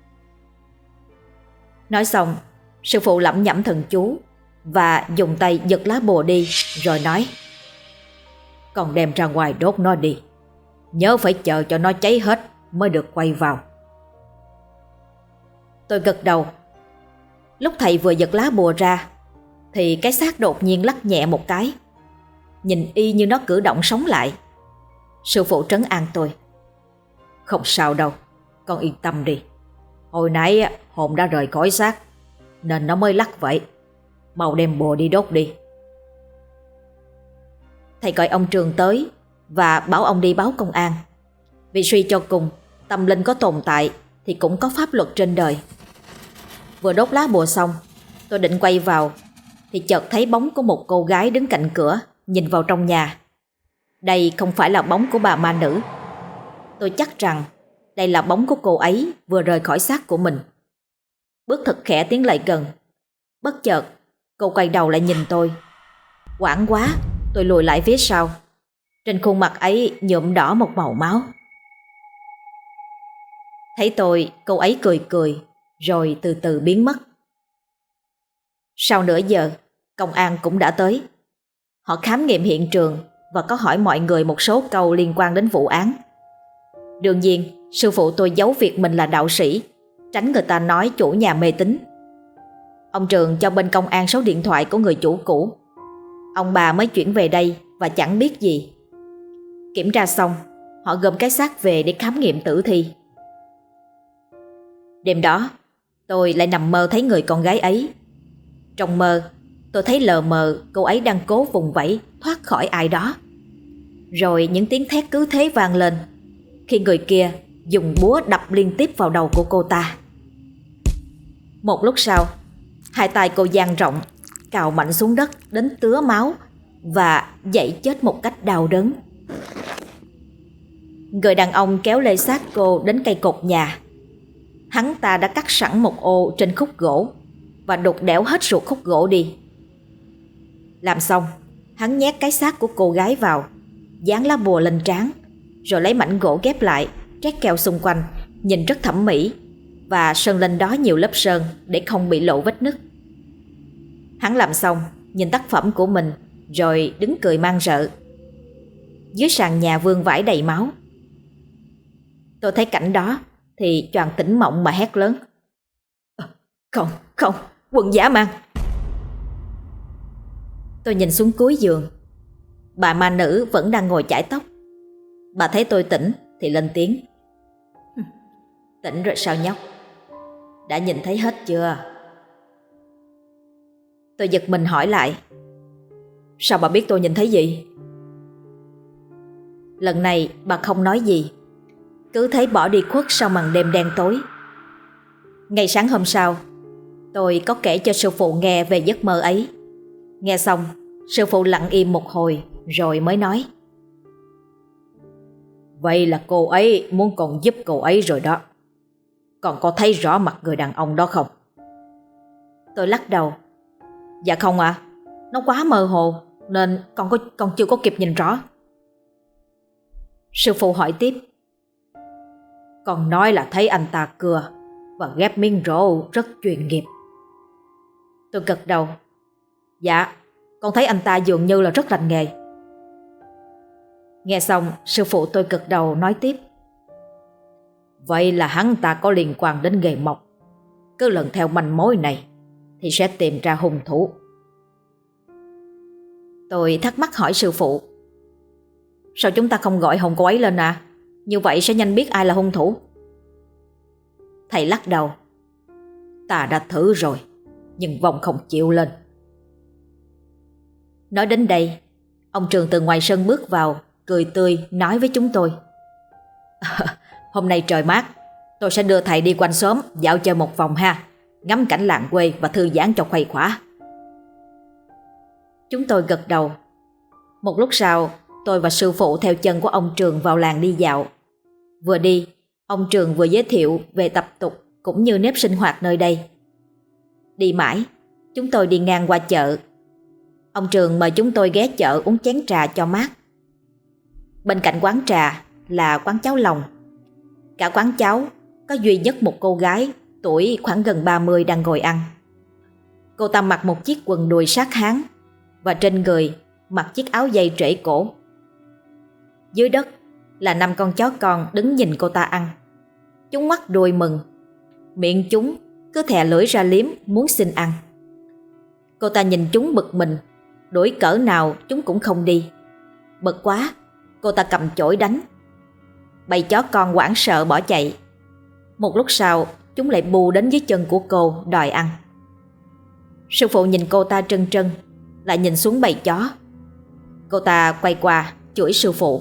Nói xong, sư phụ lẩm nhẩm thần chú và dùng tay giật lá bùa đi, rồi nói: con đem ra ngoài đốt nó đi, nhớ phải chờ cho nó cháy hết mới được quay vào. Tôi gật đầu. Lúc thầy vừa giật lá bùa ra thì cái xác đột nhiên lắc nhẹ một cái, nhìn y như nó cử động sống lại. Sư phụ trấn an tôi: không sao đâu, con yên tâm đi. Hồi nãy hồn đã rời khỏi xác nên nó mới lắc vậy. Mau đem bùa đi đốt đi. Thầy gọi ông Trường tới và bảo ông đi báo công an, vì suy cho cùng tâm linh có tồn tại thì cũng có pháp luật trên đời. Vừa đốt lá bùa xong, tôi định quay vào thì chợt thấy bóng của một cô gái đứng cạnh cửa nhìn vào trong nhà. Đây không phải là bóng của bà ma nữ. Tôi chắc rằng đây là bóng của cô ấy vừa rời khỏi xác của mình. Bước thật khẽ tiến lại gần. Bất chợt cô quay đầu lại nhìn tôi. Hoảng quá, tôi lùi lại phía sau. Trên khuôn mặt ấy nhuộm đỏ một màu máu. Thấy tôi, cô ấy cười cười rồi từ từ biến mất. Sau nửa giờ, công an cũng đã tới. Họ khám nghiệm hiện trường và có hỏi mọi người một số câu liên quan đến vụ án. Đương nhiên, sư phụ tôi giấu việc mình là đạo sĩ, tránh người ta nói chủ nhà mê tín. Ông Trường cho bên công an số điện thoại của người chủ cũ. Ông bà mới chuyển về đây và chẳng biết gì. Kiểm tra xong, họ gom cái xác về để khám nghiệm tử thi. Đêm đó, tôi lại nằm mơ thấy người con gái ấy. Trong mơ, tôi thấy lờ mờ cô ấy đang cố vùng vẫy thoát khỏi ai đó. Rồi những tiếng thét cứ thế vang lên khi người kia dùng búa đập liên tiếp vào đầu của cô ta. Một lúc sau, hai tay cô dang rộng, cào mạnh xuống đất đến tứa máu và dãy chết một cách đau đớn. Người đàn ông kéo lê xác cô đến cây cột nhà. Hắn ta đã cắt sẵn một ô trên khúc gỗ và đục đẽo hết ruột khúc gỗ đi. Làm xong, hắn nhét cái xác của cô gái vào, dán lá bùa lên trán, rồi lấy mảnh gỗ ghép lại, trét keo xung quanh, nhìn rất thẩm mỹ, và sơn lên đó nhiều lớp sơn để không bị lộ vết nứt. Hắn làm xong, nhìn tác phẩm của mình, rồi đứng cười man rợ. Dưới sàn nhà vương vãi đầy máu. Tôi thấy cảnh đó thì choàng tỉnh mộng mà hét lớn: Không, không, quần dã man. Tôi nhìn xuống cuối giường. Bà ma nữ vẫn đang ngồi chải tóc. Bà thấy tôi tỉnh thì lên tiếng: Tỉnh rồi sao nhóc? Đã nhìn thấy hết chưa? Tôi giật mình hỏi lại: Sao bà biết tôi nhìn thấy gì? Lần này bà không nói gì, cứ thế bỏ đi khuất sau màn đêm đen tối. Ngày sáng hôm sau, tôi có kể cho sư phụ nghe về giấc mơ ấy. Nghe xong, sư phụ lặng im một hồi rồi mới nói: Vậy là cô ấy muốn con giúp cô ấy rồi đó. Con có thấy rõ mặt người đàn ông đó không? Tôi lắc đầu: Dạ không ạ, nó quá mơ hồ nên con chưa có kịp nhìn rõ. Sư phụ hỏi tiếp: Con nói là thấy anh ta cưa và ghép miếng rổ rất chuyên nghiệp. Tôi gật đầu: Dạ, con thấy anh ta dường như là rất rành nghề. Nghe xong, sư phụ tôi gật đầu nói tiếp: Vậy là hắn ta có liên quan đến nghề mộc. Cứ lần theo manh mối này thì sẽ tìm ra hung thủ. Tôi thắc mắc hỏi sư phụ: Sao chúng ta không gọi hồn cô ấy lên à? Như vậy sẽ nhanh biết ai là hung thủ. Thầy lắc đầu: Ta đã thử rồi, nhưng vong không chịu lên. Nói đến đây, ông Trường từ ngoài sân bước vào, cười tươi nói với chúng tôi: Hôm nay trời mát, tôi sẽ đưa thầy đi quanh xóm dạo chơi một vòng ha, ngắm cảnh làng quê và thư giãn cho khuây khỏa. Chúng tôi gật đầu. Một lúc sau, tôi và sư phụ theo chân của ông Trường vào làng đi dạo. Vừa đi, ông Trường vừa giới thiệu về tập tục cũng như nếp sinh hoạt nơi đây. Đi mãi, chúng tôi đi ngang qua chợ. Ông Trường mời chúng tôi ghé chợ uống chén trà cho mát. Bên cạnh quán trà là quán cháo lòng. Cả quán cháo có duy nhất một cô gái tuổi khoảng gần 30 đang ngồi ăn. Cô ta mặc một chiếc quần đùi sát háng và trên người mặc chiếc áo dây trễ cổ. Dưới đất là 5 con chó con đứng nhìn cô ta ăn. Chúng ngoắt đuôi mừng, miệng chúng cứ thè lưỡi ra liếm muốn xin ăn. Cô ta nhìn chúng bực mình, đuổi cỡ nào chúng cũng không đi. Bực quá, cô ta cầm chổi đánh. Bầy chó con hoảng sợ bỏ chạy. Một lúc sau, chúng lại bù đến dưới chân của cô đòi ăn. Sư phụ nhìn cô ta trân trân, lại nhìn xuống bầy chó. Cô ta quay qua chửi sư phụ: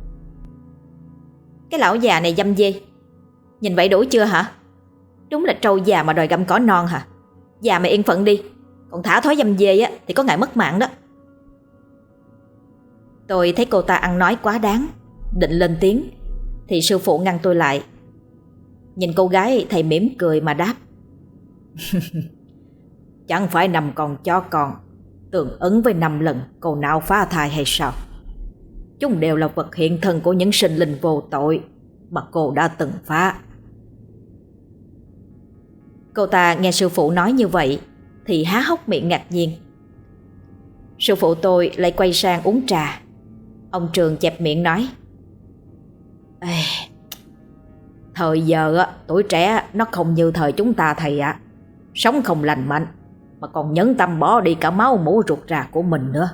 Cái lão già này dăm dê, nhìn vậy đủ chưa hả? Đúng là trâu già mà đòi gặm cỏ non hả? Già mày yên phận đi, còn thả thói dăm dê á thì có ngại mất mạng đó. Tôi thấy cô ta ăn nói quá đáng, định lên tiếng thì sư phụ ngăn tôi lại. Nhìn cô gái, thầy mỉm cười mà đáp: Chẳng phải 5 con chó con tương ứng với 5 lần cô nào phá thai hay sao? Chúng đều là vật hiện thân của những sinh linh vô tội mà cô đã từng phá. Cô ta nghe sư phụ nói như vậy thì há hốc miệng ngạc nhiên. Sư phụ tôi lại quay sang uống trà. Ông Trường chẹp miệng nói: Ê, thời giờ tuổi trẻ nó không như thời chúng ta thầy ạ. Sống không lành mạnh mà còn nhẫn tâm bỏ đi cả máu mủ ruột rà của mình nữa.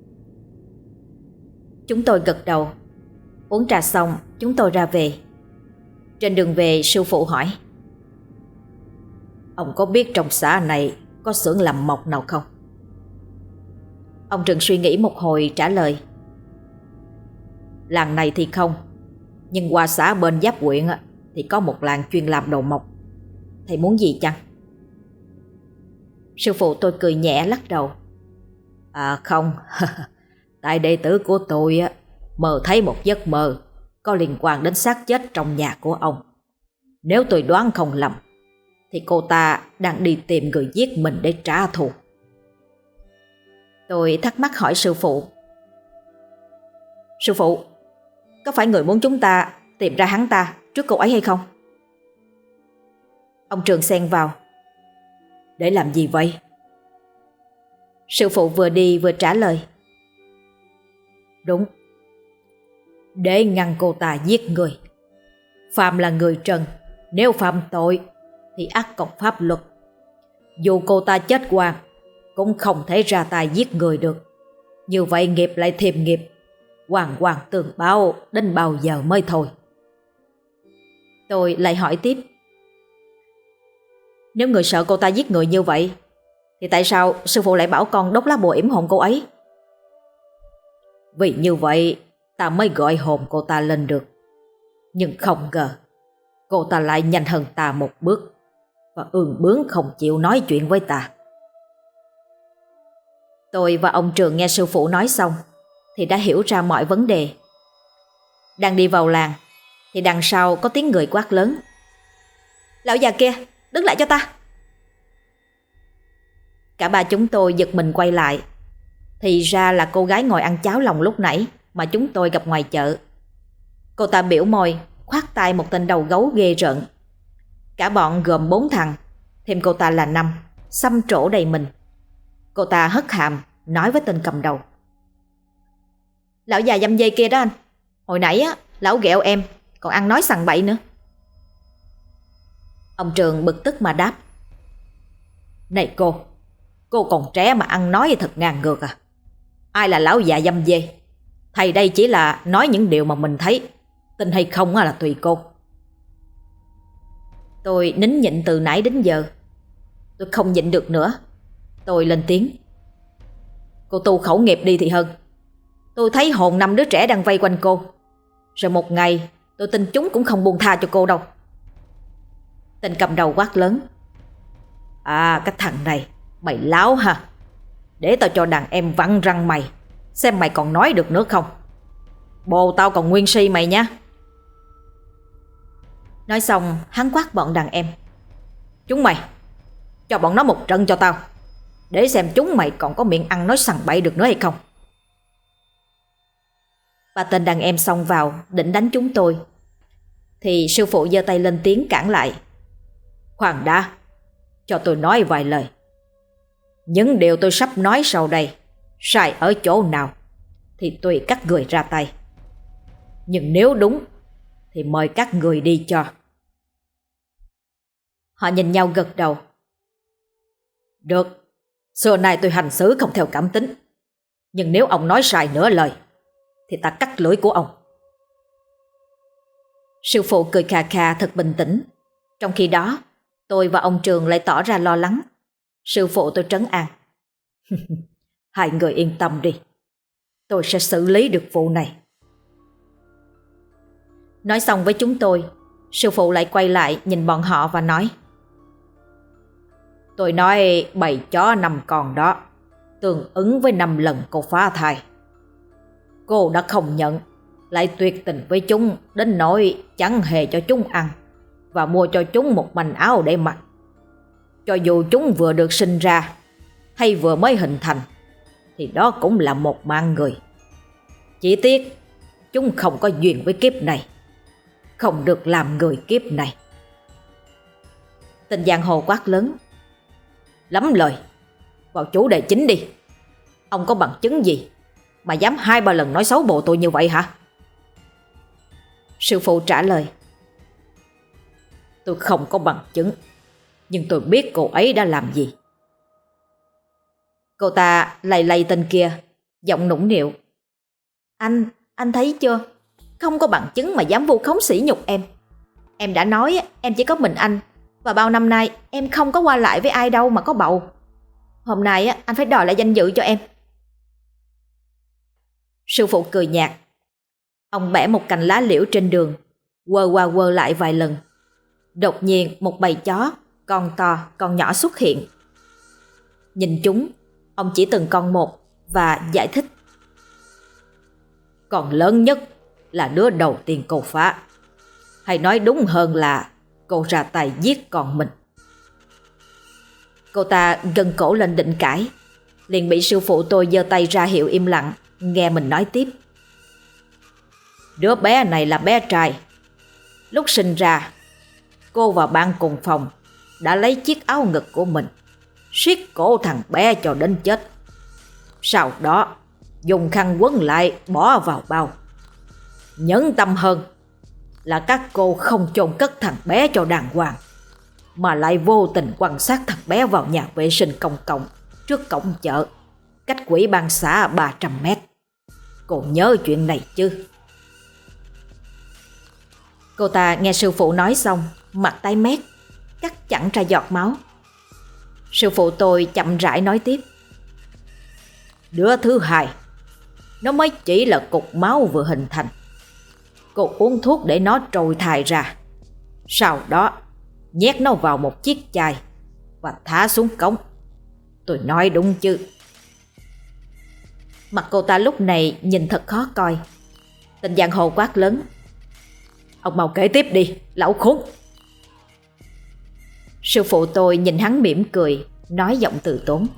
Chúng tôi gật đầu. Uống trà xong, chúng tôi ra về. Trên đường về, sư phụ hỏi: Ông có biết trong xã này có xưởng làm mộc nào không? Ông Trường suy nghĩ một hồi trả lời: Làng này thì không, nhưng qua xã bên giáp huyện thì có một làng chuyên làm đồ mộc. Thầy muốn gì chăng? Sư phụ tôi cười nhẹ lắc đầu: À không, tại đệ tử của tôi mơ thấy một giấc mơ có liên quan đến xác chết trong nhà của ông. Nếu tôi đoán không lầm thì cô ta đang đi tìm người giết mình để trả thù. Tôi thắc mắc hỏi sư phụ: Sư phụ, có phải người muốn chúng ta tìm ra hắn ta trước cô ấy hay không? Ông Trường xen vào: Để làm gì vậy? Sư phụ vừa đi vừa trả lời: Đúng, để ngăn cô ta giết người. Phạm là người trần, nếu phạm tội thì ắt còn pháp luật. Dù cô ta chết oan cũng không thể ra tay giết người được. Như vậy nghiệp lại thêm nghiệp, hoàn hoàn tường báo đến bao giờ mới thôi. Tôi lại hỏi tiếp: Nếu người sợ cô ta giết người như vậy thì tại sao sư phụ lại bảo con đốt lá bùa yểm hồn cô ấy? Vì như vậy ta mới gọi hồn cô ta lên được. Nhưng không ngờ cô ta lại nhanh hơn ta một bước và ương bướng không chịu nói chuyện với ta. Tôi và ông Trường nghe sư phụ nói xong thì đã hiểu ra mọi vấn đề. Đang đi vào làng thì đằng sau có tiếng người quát lớn: "Lão già kia, đứng lại cho ta!" Cả ba chúng tôi giật mình quay lại. Thì ra là cô gái ngồi ăn cháo lòng lúc nãy mà chúng tôi gặp ngoài chợ. Cô ta biểu môi khoát tay một tên đầu gấu ghê rợn. Cả bọn gồm 4 thằng, thêm cô ta là 5, xăm trổ đầy mình. Cô ta hất hàm nói với tên cầm đầu: "Lão già dăm dê kia đó anh, hồi nãy á, lão ghẹo em, còn ăn nói sằng bậy nữa." Ông Trường bực tức mà đáp: "Này cô còn trẻ mà ăn nói thật ngang ngược à? Ai là lão già dăm dê? Thầy đây chỉ là nói những điều mà mình thấy, tin hay không là tùy cô." Tôi nín nhịn từ nãy đến giờ. Tôi không nhịn được nữa. Tôi lên tiếng: "Cô tu khẩu nghiệp đi thì hơn. Tôi thấy hồn 5 đứa trẻ đang vây quanh cô. Rồi một ngày tôi tin chúng cũng không buông tha cho cô đâu." Tên cầm đầu quát lớn: "À, cái thằng này, mày láo hả? Để tao cho đàn em vặn răng mày, xem mày còn nói được nữa không. Bồ tao còn nguyên si mày nha." Nói xong hắn quát bọn đàn em: "Chúng mày, cho bọn nó một trận cho tao, để xem chúng mày còn có miệng ăn nói sằng bậy được nữa hay không." Ba tên đàn em xông vào định đánh chúng tôi thì sư phụ giơ tay lên tiếng cản lại: "Khoan đã, cho tôi nói vài lời. Những điều tôi sắp nói sau đây sai ở chỗ nào thì tùy các người ra tay. Nhưng nếu đúng thì mời các người đi cho." Họ nhìn nhau gật đầu. "Được, xưa nay tôi hành xử không theo cảm tính. Nhưng nếu ông nói sai nửa lời thì ta cắt lưỡi của ông." Sư phụ cười khà khà thật bình tĩnh. Trong khi đó tôi và ông Trường lại tỏ ra lo lắng. Sư phụ tôi trấn an: "Hai người yên tâm đi, tôi sẽ xử lý được vụ này." Nói xong với chúng tôi, sư phụ lại quay lại nhìn bọn họ và nói: "Tôi nói bầy chó 5 con đó tương ứng với 5 lần cô phá thai. Cô đã không nhận, lại tuyệt tình với chúng đến nỗi chẳng hề cho chúng ăn và mua cho chúng một manh áo để mặc. Cho dù chúng vừa được sinh ra hay vừa mới hình thành thì đó cũng là một mạng người. Chỉ tiếc chúng không có duyên với kiếp này, không được làm người kiếp này." Tên giang hồ quát lớn: "Lắm lời, vào chủ đề chính đi. Ông có bằng chứng gì mà dám 2-3 lần nói xấu bộ tôi như vậy hả?" Sư phụ trả lời: "Tôi không có bằng chứng, nhưng tôi biết cô ấy đã làm gì." Cô ta lay lay tên kia, giọng nũng nịu: Anh thấy chưa? Không có bằng chứng mà dám vu khống sỉ nhục em. Em đã nói em chỉ có mình anh, và bao năm nay em không có qua lại với ai đâu mà có bầu. Hôm nay anh phải đòi lại danh dự cho em." Sư phụ cười nhạt. Ông bẻ một cành lá liễu trên đường, quơ qua quơ lại vài lần. Đột nhiên một bầy chó, con to, con nhỏ xuất hiện. Nhìn chúng, ông chỉ từng con một và giải thích: "Con lớn nhất là đứa đầu tiên cô phá. Hay nói đúng hơn là cô ra tay giết con mình." Cô ta gân cổ lên định cãi, liền bị sư phụ tôi giơ tay ra hiệu im lặng, nghe mình nói tiếp: "Đứa bé này là bé trai. Lúc sinh ra, cô và bạn cùng phòng đã lấy chiếc áo ngực của mình siết cổ thằng bé cho đến chết. Sau đó dùng khăn quấn lại bỏ vào bao. Nhẫn tâm hơn là các cô không chôn cất thằng bé cho đàng hoàng, mà lại vô tình quan sát thằng bé vào nhà vệ sinh công cộng trước cổng chợ, cách Ủy ban xã 300 mét. Cô nhớ chuyện này chứ?" Cô ta nghe sư phụ nói xong, mặt tái mét, cắt chẳng ra giọt máu. Sư phụ tôi chậm rãi nói tiếp: "Đứa thứ hai, nó mới chỉ là cục máu vừa hình thành. cô uống thuốc để nó trồi thai ra. Sau đó nhét nó vào một chiếc chai và thả xuống cống. Tôi nói đúng chứ? Mặt cô ta lúc này nhìn thật khó coi. Tên giang hồ quát lớn: Ông mau kể tiếp đi, lão khốn! Sư phụ tôi nhìn hắn mỉm cười, nói giọng từ tốn: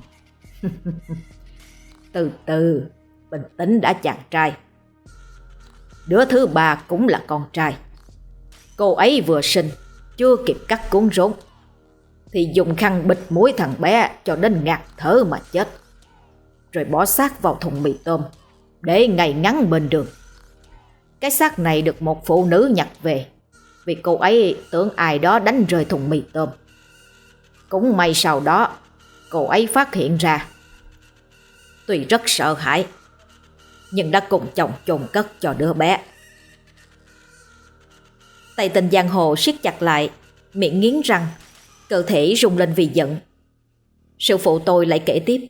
Từ từ, bình tĩnh đã chàng trai. Đứa thứ ba cũng là con trai. Cô ấy vừa sinh, chưa kịp cắt cuốn rốn thì dùng khăn bịt mũi thằng bé cho đến ngạt thở mà chết, rồi bỏ xác vào thùng mì tôm để ngày ngắn bên đường. Cái xác này được một phụ nữ nhặt về vì cô ấy tưởng ai đó đánh rơi thùng mì tôm. Cũng may sau đó cô ấy phát hiện ra. Tuy rất sợ hãi, nhưng đã cùng chồng chôn cất cho đứa bé. Tay tên giang hồ siết chặt lại, miệng nghiến răng, cơ thể rung lên vì giận. Sư phụ tôi lại kể tiếp: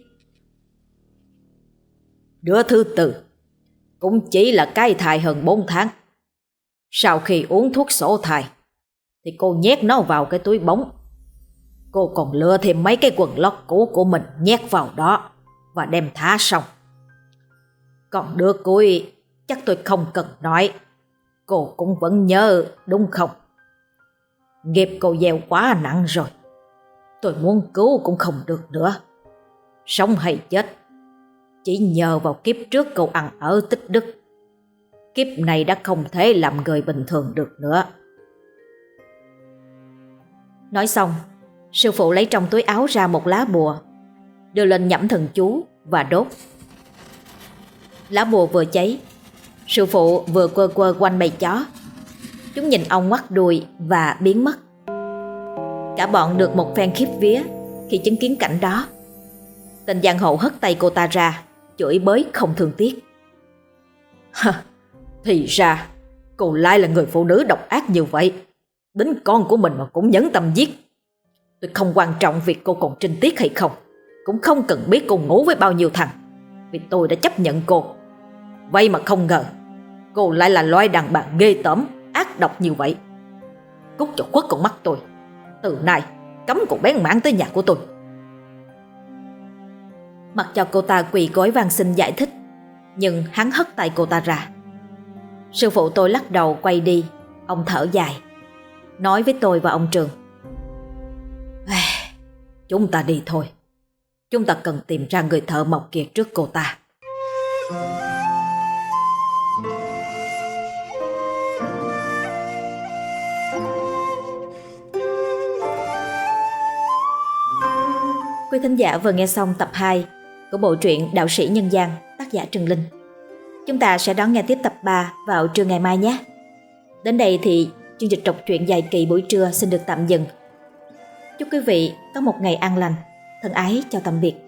Đứa thứ tư cũng chỉ là cái thai hơn 4 tháng. Sau khi uống thuốc sổ thai thì cô nhét nó vào cái túi bóng. Cô còn lựa thêm mấy cái quần lót cũ của mình nhét vào đó và đem thả xong. Còn đứa cuối chắc tôi không cần nói, cô cũng vẫn nhớ đúng không? Nghiệp cô gieo quá nặng rồi, tôi muốn cứu cũng không được nữa. Sống hay chết chỉ nhờ vào kiếp trước cô ăn ở tích đức. Kiếp này đã không thể làm người bình thường được nữa. Nói xong, sư phụ lấy trong túi áo ra một lá bùa, đưa lên nhẩm thần chú và đốt. Lá bùa vừa cháy, sư phụ vừa quơ quơ quanh bầy chó. Chúng nhìn ông ngoắt đuôi và biến mất. Cả bọn được một phen khiếp vía khi chứng kiến cảnh đó. Tên giang hồ hất tay cô ta ra, chửi bới không thương tiếc: Thì ra cô lại là người phụ nữ độc ác như vậy, đến con của mình mà cũng nhẫn tâm giết. Tôi không quan trọng việc cô còn trinh tiết hay không, cũng không cần biết cô ngủ với bao nhiêu thằng, vì tôi đã chấp nhận cô. Vậy mà không ngờ cô lại là loài đàn bà ghê tởm, ác độc như vậy. Cút cho khuất con mắt tôi. Từ nay cấm cô bén mảng tới nhà của tôi. Mặc cho cô ta quỳ gối van xin giải thích, nhưng hắn hất tay cô ta ra. Sư phụ tôi lắc đầu quay đi. Ông thở dài, nói với tôi và ông Trường: Chúng ta đi thôi. Chúng ta cần tìm ra người thợ mộc kia trước cô ta. Quý thính giả vừa nghe xong tập 2 của bộ truyện Đạo sĩ Nhân gian, tác giả Trần Linh. Chúng ta sẽ đón nghe tiếp tập 3 vào trưa ngày mai nhé. Đến đây thì chương trình đọc truyện dài kỳ buổi trưa xin được tạm dừng. Chúc quý vị có một ngày an lành. Thân ái chào tạm biệt.